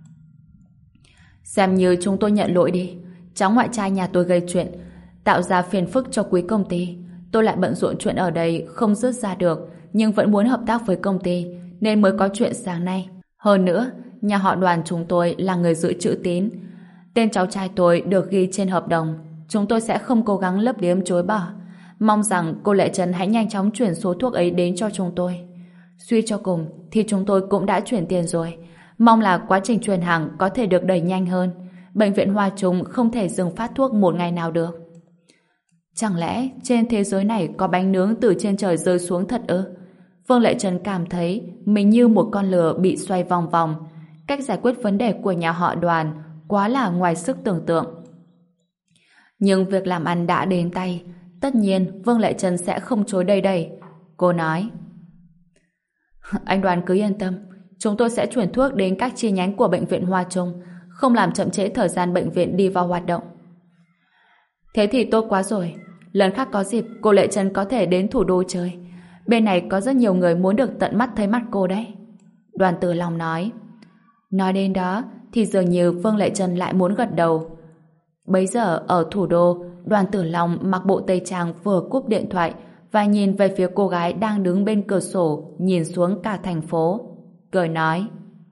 xem như chúng tôi nhận lỗi đi. Cháu ngoại trai nhà tôi gây chuyện, tạo ra phiền phức cho quý công ty. Tôi lại bận rộn chuyện ở đây không dứt ra được, nhưng vẫn muốn hợp tác với công ty nên mới có chuyện sáng nay. Hơn nữa, nhà họ Đoàn chúng tôi là người giữ chữ tín. Tên cháu trai tôi được ghi trên hợp đồng. Chúng tôi sẽ không cố gắng lấp liếm chối bỏ. Mong rằng cô Lệ Trân hãy nhanh chóng chuyển số thuốc ấy đến cho chúng tôi. Suy cho cùng thì chúng tôi cũng đã chuyển tiền rồi. Mong là quá trình chuyển hàng có thể được đẩy nhanh hơn. Bệnh viện Hoa Trung không thể dừng phát thuốc một ngày nào được. Chẳng lẽ trên thế giới này có bánh nướng từ trên trời rơi xuống thật ư? Vương Lệ Trân cảm thấy mình như một con lừa bị xoay vòng vòng. Cách giải quyết vấn đề của nhà họ Đoàn quá là ngoài sức tưởng tượng. Nhưng việc làm ăn đã đến tay, tất nhiên Vương Lệ Trân sẽ không chối đây đây. Cô nói: anh Đoàn cứ yên tâm, chúng tôi sẽ chuyển thuốc đến các chi nhánh của bệnh viện Hoa Trung, không làm chậm trễ thời gian bệnh viện đi vào hoạt động. Thế thì tốt quá rồi. Lần khác có dịp cô Lệ Trân có thể đến thủ đô chơi. Bên này có rất nhiều người muốn được tận mắt thấy mắt cô đấy. Đoàn Tử Long nói. Nói đến đó thì dường như Vương Lệ Trân lại muốn gật đầu. Bấy giờ ở thủ đô, Đoàn Tử Long mặc bộ tây trang vừa cúp điện thoại và nhìn về phía cô gái đang đứng bên cửa sổ nhìn xuống cả thành phố. Cười nói: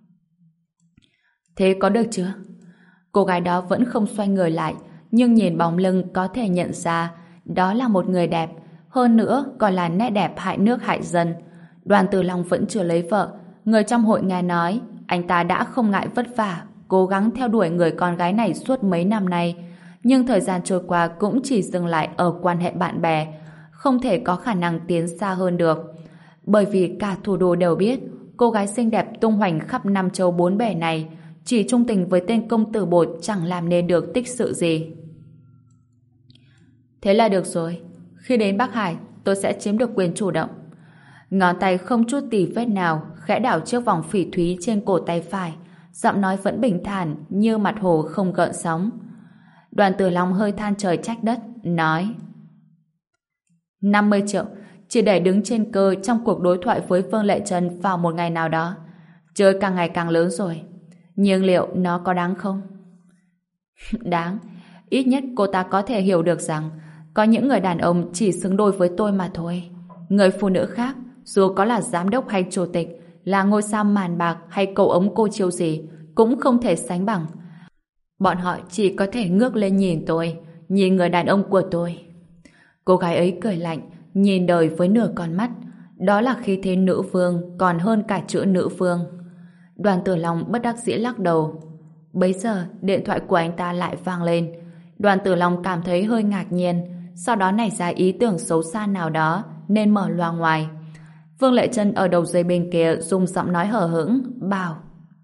thế có được chưa? Cô gái đó vẫn không xoay người lại, nhưng nhìn bóng lưng có thể nhận ra đó là một người đẹp, hơn nữa còn là nét đẹp hại nước hại dân. Đoàn Tử Long vẫn chưa lấy vợ. Người trong hội nghe nói anh ta đã không ngại vất vả cố gắng theo đuổi người con gái này suốt mấy năm nay, nhưng thời gian trôi qua cũng chỉ dừng lại ở quan hệ bạn bè, không thể có khả năng tiến xa hơn được. Bởi vì cả thủ đô đều biết cô gái xinh đẹp tung hoành khắp năm châu bốn bể này chỉ trung tình với tên công tử bột chẳng làm nên được tích sự gì. Thế là được rồi. Khi đến Bắc Hải, tôi sẽ chiếm được quyền chủ động. Ngón tay không chút tì vết nào khẽ đảo chiếc vòng phỉ thúy trên cổ tay phải, giọng nói vẫn bình thản như mặt hồ không gợn sóng. Đoàn Tử Long hơi than trời trách đất, nói: năm mươi triệu chỉ để đứng trên cơ trong cuộc đối thoại với Vương Lệ Trân vào một ngày nào đó. Chơi càng ngày càng lớn rồi. Nhưng liệu nó có đáng không? Đáng. Ít nhất cô ta có thể hiểu được rằng có những người đàn ông chỉ xứng đôi với tôi mà thôi. Người phụ nữ khác, dù có là giám đốc hay chủ tịch, là ngôi sao màn bạc hay cậu ống cô chiêu gì, cũng không thể sánh bằng. Bọn họ chỉ có thể ngước lên nhìn tôi, nhìn người đàn ông của tôi. Cô gái ấy cười lạnh, nhìn đời với nửa con mắt. Đó là khí thế nữ vương còn hơn cả chữ nữ vương. Đoàn Tử Long bất đắc dĩ lắc đầu. Bấy giờ điện thoại của anh ta lại vang lên. Đoàn Tử Long cảm thấy hơi ngạc nhiên, sau đó nảy ra ý tưởng xấu xa nào đó nên mở loa ngoài. Vương Lệ Trân ở đầu dây bên kia dùng giọng nói hờ hững bảo: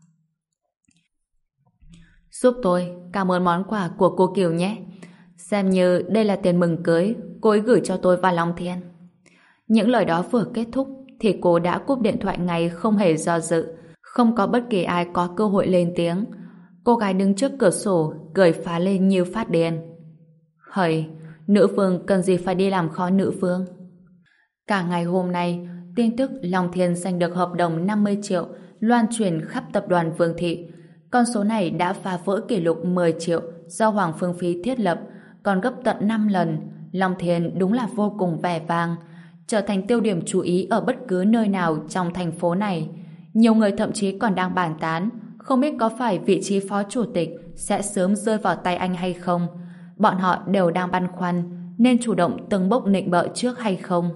giúp tôi cảm ơn món quà của cô Kiều nhé. Xem như đây là tiền mừng cưới cô ấy gửi cho tôi và Long Thiên. Những lời đó vừa kết thúc thì cô đã cúp điện thoại ngay, không hề do dự. Không có bất kỳ ai có cơ hội lên tiếng. Cô gái đứng trước cửa sổ cười phá lên như phát điên. Hời, nữ vương cần gì phải đi làm khó nữ vương. Cả ngày hôm nay, tin tức Long Thiên giành được hợp đồng năm mươi triệu loan truyền khắp tập đoàn Vương Thị. Con số này đã phá vỡ kỷ lục mười triệu do Hoàng Phương Phi thiết lập, còn gấp tận năm lần. Long Thiên đúng là vô cùng vẻ vang, trở thành tiêu điểm chú ý ở bất cứ nơi nào trong thành phố này. Nhiều người thậm chí còn đang bàn tán không biết có phải vị trí phó chủ tịch sẽ sớm rơi vào tay anh hay không. Bọn họ đều đang băn khoăn nên chủ động từng bốc nịnh bợ trước hay không.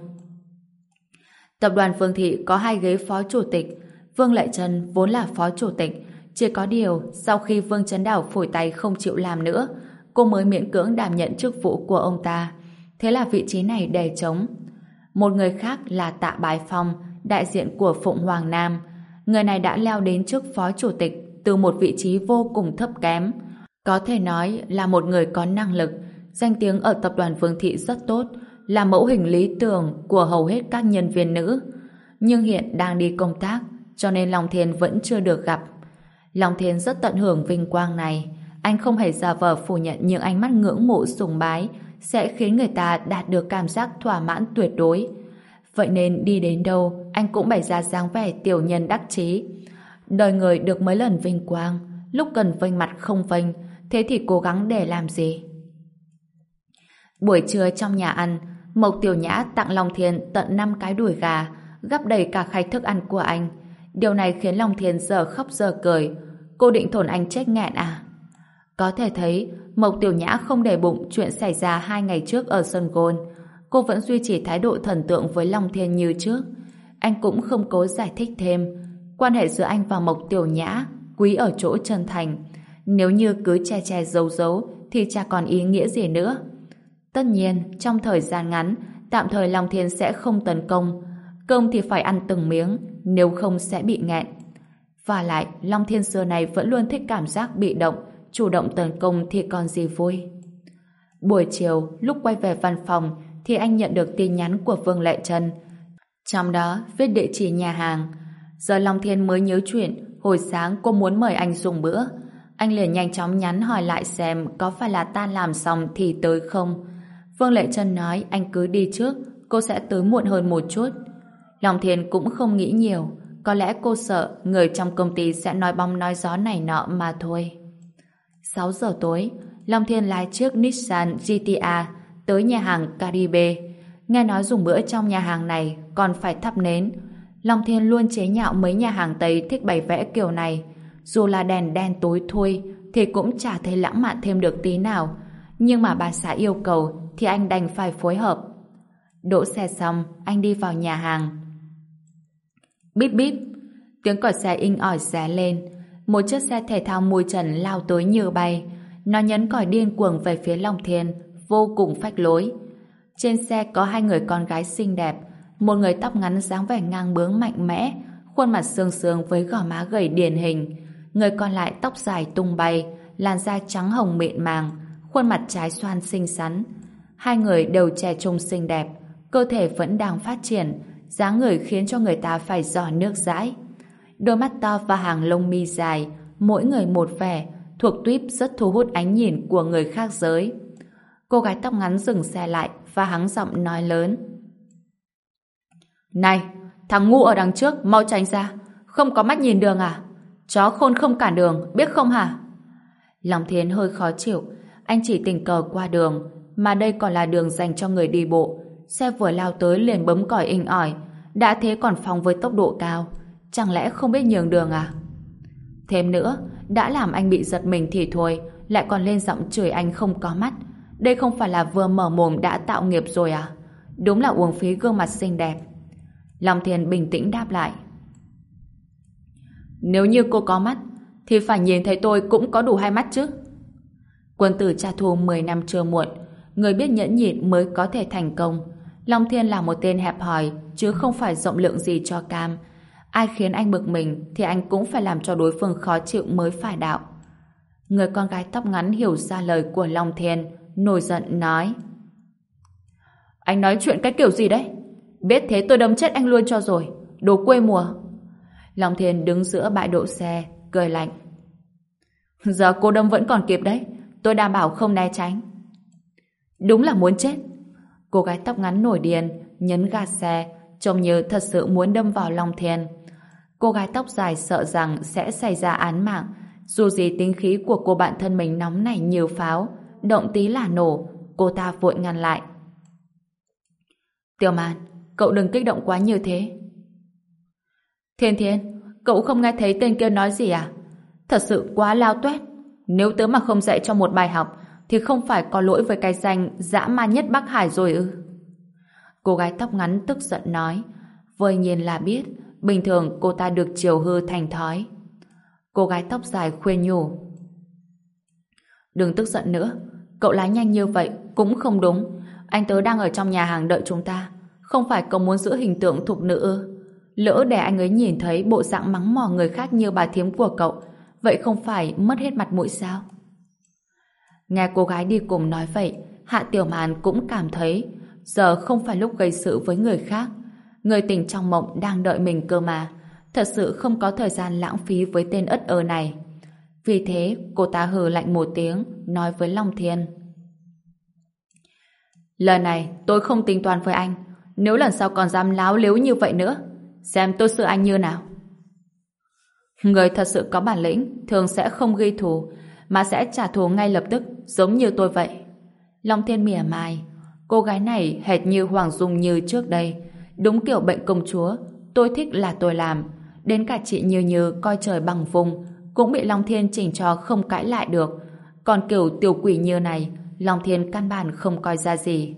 Tập đoàn Vương Thị có hai ghế phó chủ tịch. Vương Lệ Trân vốn là phó chủ tịch, chỉ có điều sau khi Vương Chấn Đảo phủi tay không chịu làm nữa, cô mới miễn cưỡng đảm nhận chức vụ của ông ta. Thế là vị trí này đè trống. Một người khác là Tạ Bái Phong, đại diện của Phụng Hoàng Nam. Người này đã leo đến chức phó chủ tịch từ một vị trí vô cùng thấp kém. Có thể nói là một người có năng lực, danh tiếng ở tập đoàn Vương Thị rất tốt, là mẫu hình lý tưởng của hầu hết các nhân viên nữ. Nhưng hiện đang đi công tác, cho nên Long Thiên vẫn chưa được gặp. Long Thiên rất tận hưởng vinh quang này. Anh không hề giả vờ phủ nhận những ánh mắt ngưỡng mộ sùng bái sẽ khiến người ta đạt được cảm giác thỏa mãn tuyệt đối. Vậy nên đi đến đâu, anh cũng bày ra dáng vẻ tiểu nhân đắc chí. Đời người được mấy lần vinh quang, lúc cần vênh mặt không vênh, thế thì cố gắng để làm gì? Buổi trưa trong nhà ăn, Mộc Tiểu Nhã tặng Long Thiên tận năm cái đùi gà, gắp đầy cả khay thức ăn của anh. Điều này khiến Long Thiên giờ khóc giờ cười. Cô định thổn anh chết nghẹn à? Có thể thấy Mộc Tiểu Nhã không để bụng chuyện xảy ra hai ngày trước ở sân golf. Cô vẫn duy trì thái độ thần tượng với Long Thiên như trước. Anh cũng không cố giải thích thêm. Quan hệ giữa anh và Mộc Tiểu Nhã quý ở chỗ chân thành. Nếu như cứ che che giấu giấu thì chả còn ý nghĩa gì nữa. Tất nhiên, trong thời gian ngắn, tạm thời Long Thiên sẽ không tấn công. Cơm thì phải ăn từng miếng, nếu không sẽ bị nghẹn. Và lại, Long Thiên xưa này vẫn luôn thích cảm giác bị động, chủ động tấn công thì còn gì vui. Buổi chiều, lúc quay về văn phòng, thì anh nhận được tin nhắn của Vương Lệ Trân. Trong đó, viết địa chỉ nhà hàng. Giờ Long Thiên mới nhớ chuyện, hồi sáng cô muốn mời anh dùng bữa. Anh liền nhanh chóng nhắn hỏi lại xem có phải là tan làm xong thì tới không. Vương Lệ Trân nói anh cứ đi trước, cô sẽ tới muộn hơn một chút. Long Thiên cũng không nghĩ nhiều, có lẽ cô sợ người trong công ty sẽ nói bóng nói gió này nọ mà thôi. sáu giờ tối, Long Thiên lái chiếc Nissan giê tê a tới nhà hàng Caribe. Nghe nói dùng bữa trong nhà hàng này còn phải thắp nến. Long Thiên luôn chế nhạo mấy nhà hàng Tây thích bày vẽ kiểu này. Dù là đèn đen tối thui thì cũng chả thấy lãng mạn thêm được tí nào. Nhưng mà bà xã yêu cầu thì anh đành phải phối hợp. Đỗ xe xong, anh đi vào nhà hàng. Bíp bíp, tiếng còi xe inh ỏi ré lên. Một chiếc xe thể thao mui trần lao tới như bay. Nó nhấn còi điên cuồng về phía Long Thiên, vô cùng phách lối. Trên xe có hai người con gái xinh đẹp. Một người tóc ngắn dáng vẻ ngang bướng mạnh mẽ, khuôn mặt xương xương với gò má gầy điển hình. Người còn lại tóc dài tung bay, làn da trắng hồng mịn màng, khuôn mặt trái xoan xinh xắn. Hai người đều trẻ trung xinh đẹp, cơ thể vẫn đang phát triển, dáng người khiến cho người ta phải giò nước dãi. Đôi mắt to và hàng lông mi dài, mỗi người một vẻ, thuộc tuýp rất thu hút ánh nhìn của người khác giới. Cô gái tóc ngắn dừng xe lại và hắng giọng nói lớn. Này, thằng ngu ở đằng trước, mau tránh ra. Không có mắt nhìn đường à? Chó khôn không cản đường, biết không hả? Long Thiên hơi khó chịu. Anh chỉ tình cờ qua đường, mà đây còn là đường dành cho người đi bộ. Xe vừa lao tới liền bấm còi inh ỏi. Đã thế còn phóng với tốc độ cao. Chẳng lẽ không biết nhường đường à? Thêm nữa, đã làm anh bị giật mình thì thôi, lại còn lên giọng chửi anh không có mắt. Đây không phải là vừa mở mồm đã tạo nghiệp rồi à? Đúng là uổng phí gương mặt xinh đẹp. Long Thiên bình tĩnh đáp lại. Nếu như cô có mắt, thì phải nhìn thấy tôi cũng có đủ hai mắt chứ. Quân tử trả thù mười năm chưa muộn, người biết nhẫn nhịn mới có thể thành công. Long Thiên là một tên hẹp hòi, chứ không phải rộng lượng gì cho cam. Ai khiến anh bực mình thì anh cũng phải làm cho đối phương khó chịu mới phải đạo. Người con gái tóc ngắn hiểu ra lời của Long Thiên, nổi giận nói. Anh nói chuyện cái kiểu gì đấy? Biết thế tôi đâm chết anh luôn cho rồi. Đồ quê mùa. Long Thiên đứng giữa bãi đỗ xe, cười lạnh. Giờ cô đâm vẫn còn kịp đấy. Tôi đảm bảo không né tránh. Đúng là muốn chết. Cô gái tóc ngắn nổi điên, nhấn ga xe, trông như thật sự muốn đâm vào Long Thiên. Cô gái tóc dài sợ rằng sẽ xảy ra án mạng. Dù gì tính khí của cô bạn thân mình nóng nảy như pháo, động tí là nổ. Cô ta vội ngăn lại. Tiểu Man, cậu đừng kích động quá như thế. Thiên Thiên, cậu không nghe thấy tên kia nói gì à? Thật sự quá lao tuét. Nếu tớ mà không dạy cho một bài học thì không phải có lỗi với cái danh dã man nhất Bắc Hải rồi ư? Cô gái tóc ngắn tức giận nói. Vừa nhìn là biết bình thường cô ta được chiều hư thành thói. Cô gái tóc dài khuyên nhủ. Đừng tức giận nữa. Cậu lái nhanh như vậy cũng không đúng. Anh tớ đang ở trong nhà hàng đợi chúng ta. Không phải cậu muốn giữ hình tượng thục nữ ư? Lỡ để anh ấy nhìn thấy bộ dạng mắng mỏ người khác như bà thím của cậu, vậy không phải mất hết mặt mũi sao? Nghe cô gái đi cùng nói vậy, Hạ Tiểu Màn cũng cảm thấy giờ không phải lúc gây sự với người khác. Người tình trong mộng đang đợi mình cơ mà. Thật sự không có thời gian lãng phí với tên ất ơ này. Vì thế, cô ta hừ lạnh một tiếng, nói với Long Thiên. Lần này tôi không tính toán với anh. Nếu lần sau còn dám láo lếu như vậy nữa, xem tôi xử anh như nào. Người thật sự có bản lĩnh thường sẽ không ghi thù, mà sẽ trả thù ngay lập tức, giống như tôi vậy. Long Thiên mỉa mai. Cô gái này hệt như Hoàng Dung như trước đây. Đúng kiểu bệnh công chúa. Tôi thích là tôi làm. Đến cả chị Như Như coi trời bằng vùng cũng bị Long Thiên chỉnh cho không cãi lại được. Còn kiểu tiểu quỷ như này, Long Thiên căn bản không coi ra gì.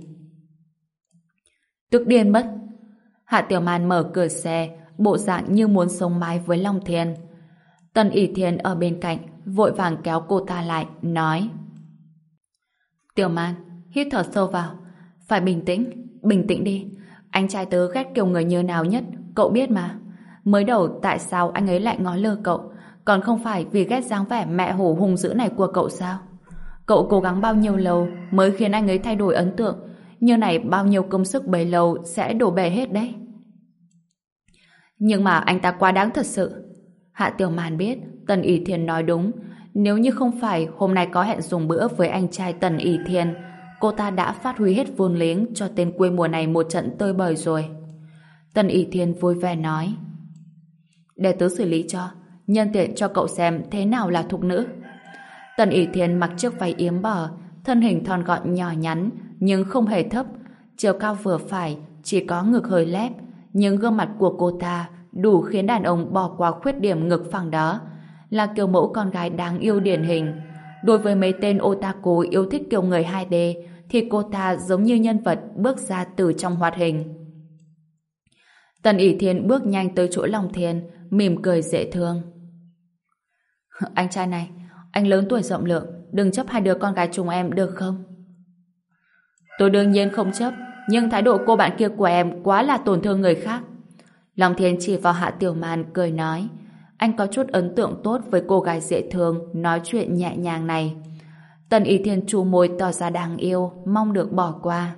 Tức điên mất. Hạ Tiểu Man mở cửa xe, bộ dạng như muốn sống mái với Long Thiên. Tần ỷ Thiên ở bên cạnh vội vàng kéo cô ta lại, nói. Tiểu Man, hít thở sâu vào. Phải bình tĩnh, bình tĩnh đi. Anh trai tớ ghét kiểu người như nào nhất, cậu biết mà. Mới đầu tại sao anh ấy lại ngó lơ cậu, còn không phải vì ghét dáng vẻ mẹ hổ hung dữ này của cậu sao? Cậu cố gắng bao nhiêu lâu mới khiến anh ấy thay đổi ấn tượng, như này bao nhiêu công sức bấy lâu sẽ đổ bể hết đấy. Nhưng mà anh ta quá đáng thật sự. Hạ Tiểu Man biết Tần ỷ Thiên nói đúng. Nếu như không phải hôm nay có hẹn dùng bữa với anh trai Tần ỷ Thiên, cô ta đã phát huy hết vốn liếng cho tên quê mùa này một trận tơi bời rồi. Tần ỷ Thiên vui vẻ nói. Để tớ xử lý cho, nhân tiện cho cậu xem thế nào là thục nữ. Tần ỷ Thiên mặc chiếc váy yếm bờ, thân hình thon gọn nhỏ nhắn nhưng không hề thấp, chiều cao vừa phải, chỉ có ngực hơi lép, nhưng gương mặt của cô ta đủ khiến đàn ông bỏ qua khuyết điểm ngực phẳng đó, là kiểu mẫu con gái đáng yêu điển hình. Đối với mấy tên otaku yêu thích kiểu người hai D thì cô ta giống như nhân vật bước ra từ trong hoạt hình. Tần ỷ Thiên bước nhanh tới chỗ Long Thiên, mỉm cười dễ thương. Anh trai này, anh lớn tuổi rộng lượng, đừng chấp hai đứa con gái chúng em được không? Tôi đương nhiên không chấp, nhưng thái độ cô bạn kia của em quá là tổn thương người khác. Long Thiên chỉ vào Hạ Tiểu Man cười nói. Anh có chút ấn tượng tốt với cô gái dễ thương, nói chuyện nhẹ nhàng này. Tần Ý Thiên chu môi tỏ ra đáng yêu, mong được bỏ qua.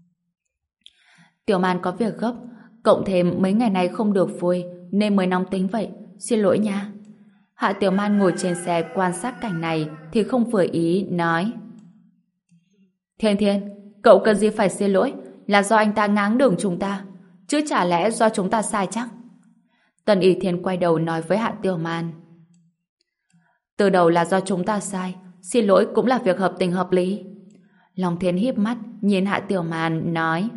Tiểu Man có việc gấp, cộng thêm mấy ngày này không được vui nên mới nóng tính vậy, xin lỗi nha. Hạ Tiểu Man ngồi trên xe quan sát cảnh này thì không vừa ý, nói: Thiên Thiên, cậu cần gì phải xin lỗi, là do anh ta ngáng đường chúng ta, chứ chả lẽ do chúng ta sai chắc? Tần Ý Thiên quay đầu nói với Hạ Tiểu Man: Từ đầu là do chúng ta sai, xin lỗi cũng là việc hợp tình hợp lý. Long Thiên híp mắt nhìn Hạ Tiểu Man nói: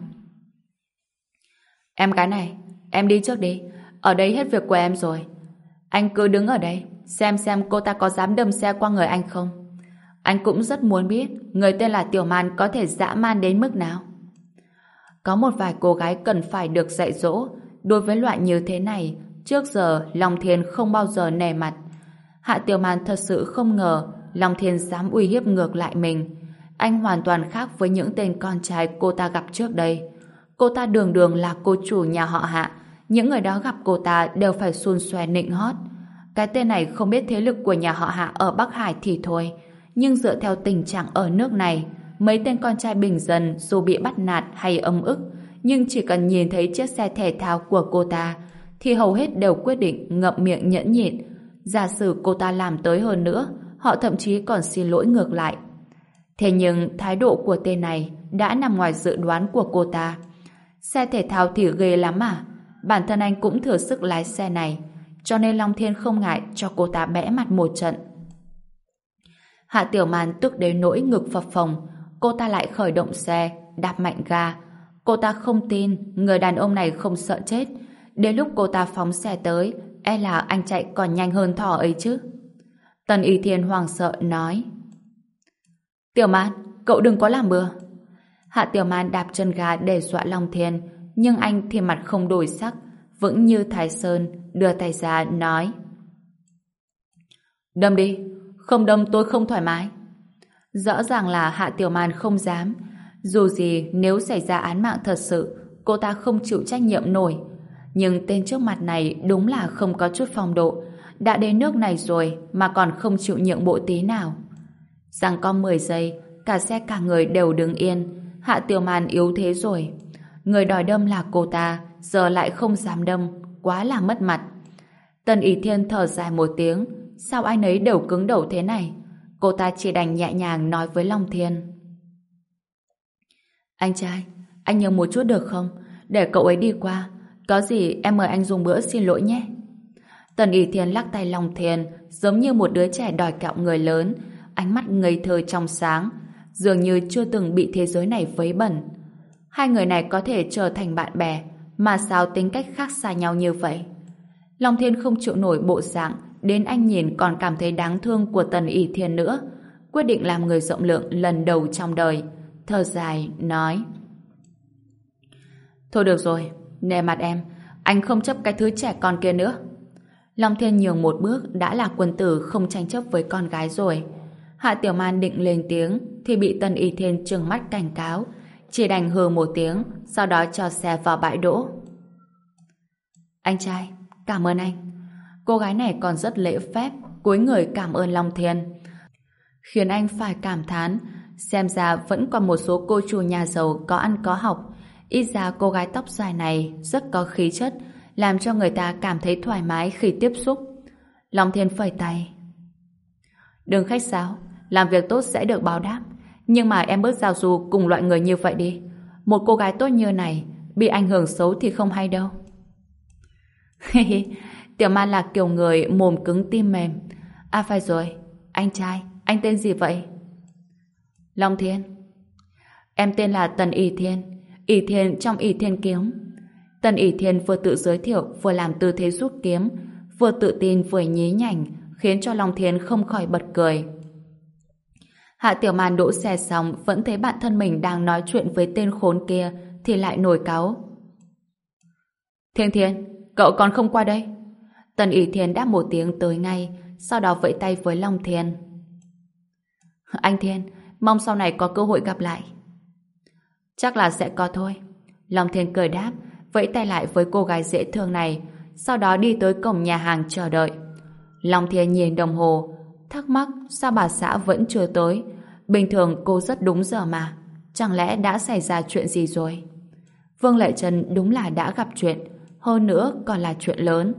Em gái này, em đi trước đi, ở đây hết việc của em rồi. Anh cứ đứng ở đây, xem xem cô ta có dám đâm xe qua người anh không. Anh cũng rất muốn biết người tên là Tiểu Man có thể dã man đến mức nào. Có một vài cô gái cần phải được dạy dỗ. Đối với loại như thế này, trước giờ Long Thiên không bao giờ nể mặt. Hạ Tiểu Man thật sự không ngờ Long Thiên dám uy hiếp ngược lại mình. Anh hoàn toàn khác với những tên con trai cô ta gặp trước đây. Cô ta đường đường là cô chủ nhà họ Hạ, những người đó gặp cô ta đều phải xun xoe nịnh hót. Cái tên này không biết thế lực của nhà họ Hạ ở Bắc Hải thì thôi, nhưng dựa theo tình trạng ở nước này, mấy tên con trai bình dân dù bị bắt nạt hay ấm ức, nhưng chỉ cần nhìn thấy chiếc xe thể thao của cô ta thì hầu hết đều quyết định ngậm miệng nhẫn nhịn. Giả sử cô ta làm tới hơn nữa, họ thậm chí còn xin lỗi ngược lại. Thế nhưng thái độ của tên này đã nằm ngoài dự đoán của cô ta. Xe thể thao thì ghê lắm à? Bản thân anh cũng thừa sức lái xe này, cho nên Long Thiên không ngại cho cô ta bẽ mặt một trận. Hạ Tiểu Man tức đến nỗi ngực phập phồng, cô ta lại khởi động xe, đạp mạnh ga. Cô ta không tin người đàn ông này không sợ chết. Đến lúc cô ta phóng xe tới, e là anh chạy còn nhanh hơn thỏ ấy chứ. Tần Ý Thiên hoảng sợ nói: Tiểu Man, cậu đừng có làm bừa. Hạ Tiểu Man đạp chân ga để dọa Long Thiên, nhưng anh thì mặt không đổi sắc, vững như Thái Sơn, đưa tay ra nói: Đâm đi, không đâm tôi không thoải mái. Rõ ràng là Hạ Tiểu Man không dám. Dù gì nếu xảy ra án mạng thật sự, cô ta không chịu trách nhiệm nổi. Nhưng tên trước mặt này đúng là không có chút phong độ. Đã đến nước này rồi mà còn không chịu nhượng bộ tí nào. Giằng co mười giây, cả xe cả người đều đứng yên. Hạ Tiểu Man yếu thế rồi. Người đòi đâm là cô ta, giờ lại không dám đâm, quá là mất mặt. Tần Ý Thiên thở dài một tiếng, sao anh ấy đều cứng đầu thế này? Cô ta chỉ đành nhẹ nhàng nói với Long Thiên: Anh trai, anh nhường một chút được không? Để cậu ấy đi qua. Có gì em mời anh dùng bữa xin lỗi nhé. Tần Ý Thiên lắc tay Long Thiên giống như một đứa trẻ đòi kẹo người lớn, ánh mắt ngây thơ trong sáng, dường như chưa từng bị thế giới này vấy bẩn. Hai người này có thể trở thành bạn bè, mà sao tính cách khác xa nhau như vậy? Long Thiên không chịu nổi bộ dạng đến anh nhìn còn cảm thấy đáng thương của Tần Ý Thiên nữa, quyết định làm người rộng lượng lần đầu trong đời. Thở dài nói: Thôi được rồi, nể mặt em, anh không chấp cái thứ trẻ con kia nữa. Long Thiên nhường một bước đã là quân tử không tranh chấp với con gái rồi. Hạ Tiểu Man định lên tiếng thì bị Tần Ý Thiên trừng mắt cảnh cáo, chỉ đành hừ một tiếng, sau đó cho xe vào bãi đỗ. Anh trai, cảm ơn anh. Cô gái này còn rất lễ phép, cúi người cảm ơn Long Thiên, khiến anh phải cảm thán, xem ra vẫn còn một số cô chủ nhà giàu có ăn có học. Ít ra cô gái tóc dài này rất có khí chất, làm cho người ta cảm thấy thoải mái khi tiếp xúc. Long Thiên phẩy tay: Đừng khách sáo, làm việc tốt sẽ được báo đáp. Nhưng mà em bớt giao du cùng loại người như vậy đi. Một cô gái tốt như này bị ảnh hưởng xấu thì không hay đâu. Tiểu Man là kiểu người mồm cứng tim mềm. À phải rồi, anh trai, anh tên gì vậy? Long Thiên. Em tên là Tần Ý Thiên, Ý Thiên trong Ý Thiên kiếm. Tần Ý Thiên vừa tự giới thiệu vừa làm tư thế rút kiếm, vừa tự tin vừa nhí nhảnh, khiến cho Long Thiên không khỏi bật cười. Hạ Tiểu Man đỗ xe xong vẫn thấy bạn thân mình đang nói chuyện với tên khốn kia thì lại nổi cáu. Thiên Thiên, cậu còn không qua đây? Tần Ý Thiên đáp một tiếng tới ngay, sau đó vẫy tay với Long Thiên. Anh Thiên, mong sau này có cơ hội gặp lại. Chắc là sẽ có thôi. Long Thiên cười đáp, vẫy tay lại với cô gái dễ thương này, sau đó đi tới cổng nhà hàng chờ đợi. Long Thiên nhìn đồng hồ, thắc mắc sao bà xã vẫn chưa tới. Bình thường cô rất đúng giờ mà. Chẳng lẽ đã xảy ra chuyện gì rồi? Vương Lệ Trân đúng là đã gặp chuyện, hơn nữa còn là chuyện lớn.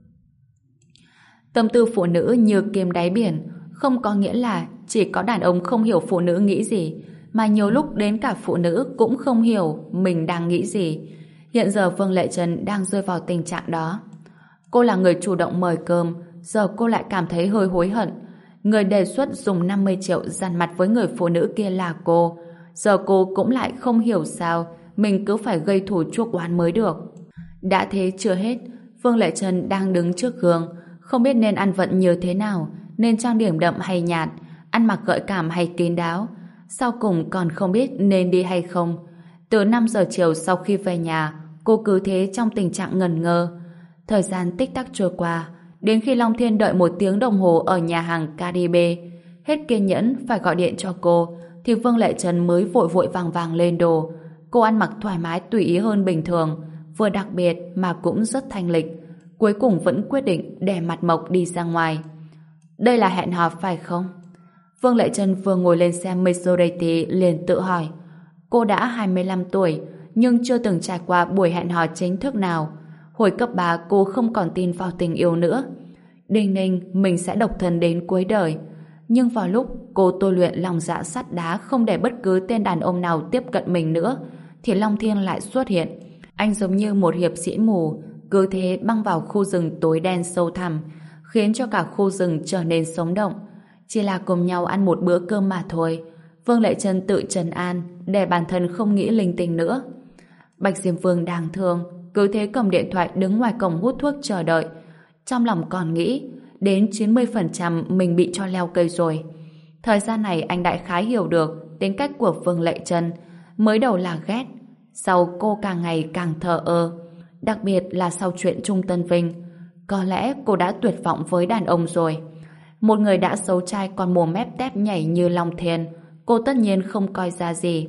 Tâm tư phụ nữ như kim đáy biển, không có nghĩa là chỉ có đàn ông không hiểu phụ nữ nghĩ gì, mà nhiều lúc đến cả phụ nữ cũng không hiểu mình đang nghĩ gì. Hiện giờ Vương Lệ Trân đang rơi vào tình trạng đó. Cô là người chủ động mời cơm, giờ cô lại cảm thấy hơi hối hận. Người đề xuất dùng năm mươi triệu dằn mặt với người phụ nữ kia là cô. Giờ cô cũng lại không hiểu sao mình cứ phải gây thù chuốc oán mới được. Đã thế chưa hết, Vương Lệ Trân đang đứng trước gương, không biết nên ăn vận như thế nào, nên trang điểm đậm hay nhạt, ăn mặc gợi cảm hay kín đáo. Sau cùng còn không biết nên đi hay không. Từ năm giờ chiều sau khi về nhà, cô cứ thế trong tình trạng ngần ngơ. Thời gian tích tắc trôi qua, đến khi Long Thiên đợi một tiếng đồng hồ ở nhà hàng Caribe, hết kiên nhẫn phải gọi điện cho cô, thì Vương Lệ Trân mới vội vội vàng vàng lên đồ. Cô ăn mặc thoải mái tùy ý hơn bình thường, vừa đặc biệt mà cũng rất thanh lịch. Cuối cùng vẫn quyết định để mặt mộc đi ra ngoài. Đây là hẹn hò phải không? Vương Lệ Trân vừa ngồi lên xe Maserati liền tự hỏi. Cô đã hai mươi lăm tuổi, nhưng chưa từng trải qua buổi hẹn hò chính thức nào. Hồi cấp ba cô không còn tin vào tình yêu nữa. Đinh ninh mình sẽ độc thân đến cuối đời. Nhưng vào lúc cô tôi luyện lòng dạ sắt đá không để bất cứ tên đàn ông nào tiếp cận mình nữa, thì Long Thiên lại xuất hiện. Anh giống như một hiệp sĩ mù, cứ thế băng vào khu rừng tối đen sâu thẳm, khiến cho cả khu rừng trở nên sống động. Chỉ là cùng nhau ăn một bữa cơm mà thôi. Vương Lệ Trân tự trấn an để bản thân không nghĩ linh tinh nữa. Bạch Diêm Vương đáng thương, cứ thế cầm điện thoại đứng ngoài cổng hút thuốc chờ đợi. Trong lòng còn nghĩ đến chín mươi phần trăm mình bị cho leo cây rồi. Thời gian này anh đại khái hiểu được tính cách của Vương Lệ Trân. Mới đầu là ghét, sau cô càng ngày càng thờ ơ, đặc biệt là sau chuyện Trung Tân Vinh. Có lẽ cô đã tuyệt vọng với đàn ông rồi. Một người đã xấu trai còn mồm mép tép nhảy như Long Thiên, cô tất nhiên không coi ra gì.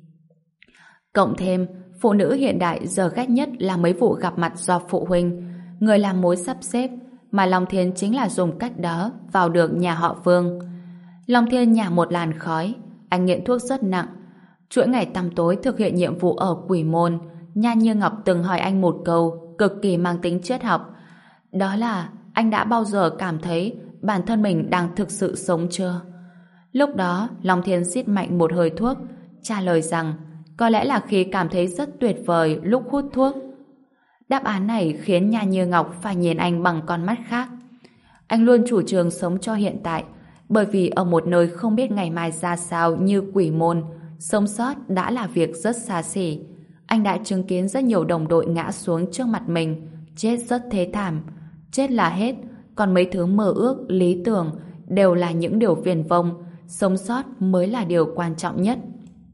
Cộng thêm, phụ nữ hiện đại giờ ghét nhất là mấy vụ gặp mặt do phụ huynh, người làm mối sắp xếp, mà Long Thiên chính là dùng cách đó vào được nhà họ Vương. Long Thiên nhả một làn khói, anh nghiện thuốc rất nặng. Chuỗi ngày tăm tối thực hiện nhiệm vụ ở Quỷ Môn, Nhan Như Ngọc từng hỏi anh một câu cực kỳ mang tính triết học. Đó là anh đã bao giờ cảm thấy bản thân mình đang thực sự sống chưa? Lúc đó, Long Thiên rít mạnh một hơi thuốc, trả lời rằng có lẽ là khi cảm thấy rất tuyệt vời lúc hút thuốc. Đáp án này khiến Nhan Như Ngọc phải nhìn anh bằng con mắt khác. Anh luôn chủ trương sống cho hiện tại, bởi vì ở một nơi không biết ngày mai ra sao như Quỷ Môn, sống sót đã là việc rất xa xỉ. Anh đã chứng kiến rất nhiều đồng đội ngã xuống trước mặt mình, chết rất thế thảm. Chết là hết, còn mấy thứ mơ ước, lý tưởng đều là những điều viển vông, sống sót mới là điều quan trọng nhất.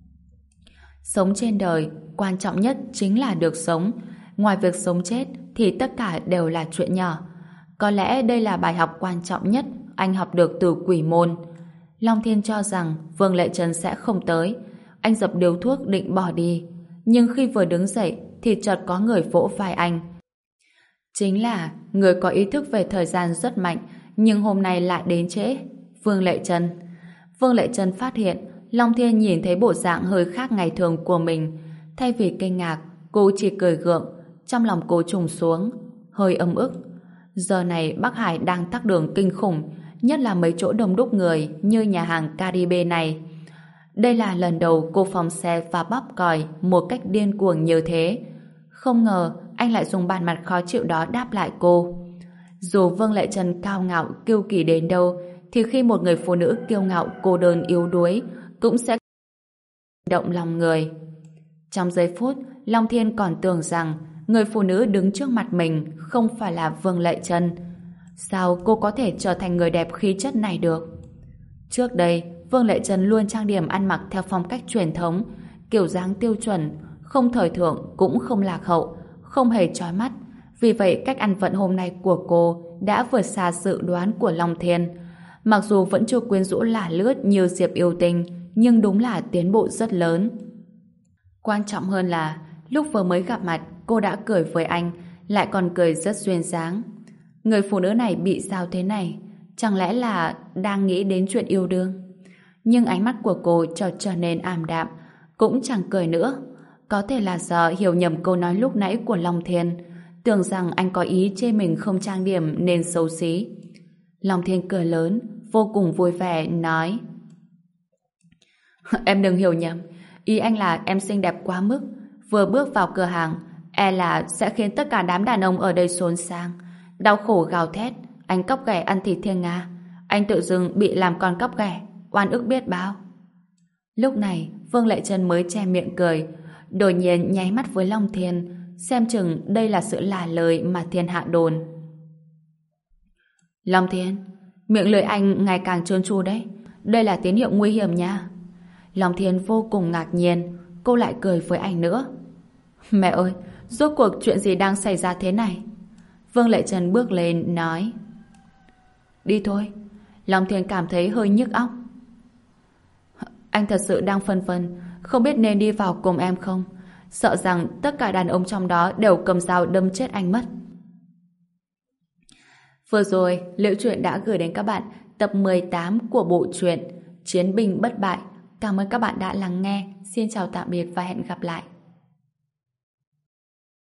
Sống trên đời, quan trọng nhất chính là được sống. Ngoài việc sống chết thì tất cả đều là chuyện nhỏ. Có lẽ đây là bài học quan trọng nhất anh học được từ Quỷ Môn. Long Thiên cho rằng Vương Lệ Trân sẽ không tới. Anh dập điếu thuốc định bỏ đi. Nhưng khi vừa đứng dậy thì chợt có người vỗ vai anh. Chính là người có ý thức về thời gian rất mạnh, nhưng hôm nay lại đến trễ. Vương Lệ Trân. Vương Lệ Trân phát hiện Long Thiên nhìn thấy bộ dạng hơi khác ngày thường của mình. Thay vì kinh ngạc, cô chỉ cười gượng. Trong lòng cô trùng xuống, hơi ấm ức. Giờ này Bắc Hải đang tắc đường kinh khủng, nhất là mấy chỗ đông đúc người như nhà hàng Caribe này. Đây là lần đầu cô phóng xe và bóp còi một cách điên cuồng như thế. Không ngờ anh lại dùng bàn mặt khó chịu đó đáp lại cô. Dù Vương Lệ Trân cao ngạo kiêu kỳ đến đâu, thì khi một người phụ nữ kiêu ngạo cô đơn yếu đuối cũng sẽ động lòng người. Trong giây phút, Long Thiên còn tưởng rằng người phụ nữ đứng trước mặt mình không phải là Vương Lệ Trân. Sao cô có thể trở thành người đẹp khí chất này được? Trước đây, Vương Lệ Trân luôn trang điểm ăn mặc theo phong cách truyền thống, kiểu dáng tiêu chuẩn, không thời thượng cũng không lạc hậu, không hề chói mắt. Vì vậy cách ăn vận hôm nay của cô đã vượt xa dự đoán của Long Thiên. Mặc dù vẫn chưa quyến rũ lả lướt như Diệp Yêu Tinh, nhưng đúng là tiến bộ rất lớn. Quan trọng hơn là lúc vừa mới gặp mặt cô đã cười với anh, lại còn cười rất duyên dáng. Người phụ nữ này bị sao thế này? Chẳng lẽ là đang nghĩ đến chuyện yêu đương? Nhưng ánh mắt của cô chợt trở nên ảm đạm, cũng chẳng cười nữa. Có thể là do hiểu nhầm câu nói lúc nãy của Long Thiên, tưởng rằng anh có ý chê mình không trang điểm nên xấu xí. Long Thiên cười lớn, vô cùng vui vẻ, nói: Em đừng hiểu nhầm, ý anh là em xinh đẹp quá mức, vừa bước vào cửa hàng, e là sẽ khiến tất cả đám đàn ông ở đây xôn xao, đau khổ gào thét, anh cóc ghẻ ăn thịt thiên nga, anh tự dưng bị làm con cóc ghẻ, oan ức biết bao. Lúc này, Vương Lệ Trân mới che miệng cười, đột nhiên nháy mắt với Long Thiên, xem chừng đây là sự lả lời mà thiên hạ đồn. Long Thiên, miệng lưỡi anh ngày càng trơn tru đấy, đây là tín hiệu nguy hiểm nha. Long Thiên vô cùng ngạc nhiên, cô lại cười với anh nữa. Mẹ ơi, rốt cuộc chuyện gì đang xảy ra thế này? Vương Lệ Trân bước lên nói: Đi thôi. Long Thiên cảm thấy hơi nhức óc. Anh thật sự đang phân vân, không biết nên đi vào cùng em không, sợ rằng tất cả đàn ông trong đó đều cầm dao đâm chết anh mất. Vừa rồi, Liễu Chuyện đã gửi đến các bạn tập mười tám của bộ truyện Chiến binh bất bại. Cảm ơn các bạn đã lắng nghe. Xin chào tạm biệt và hẹn gặp lại.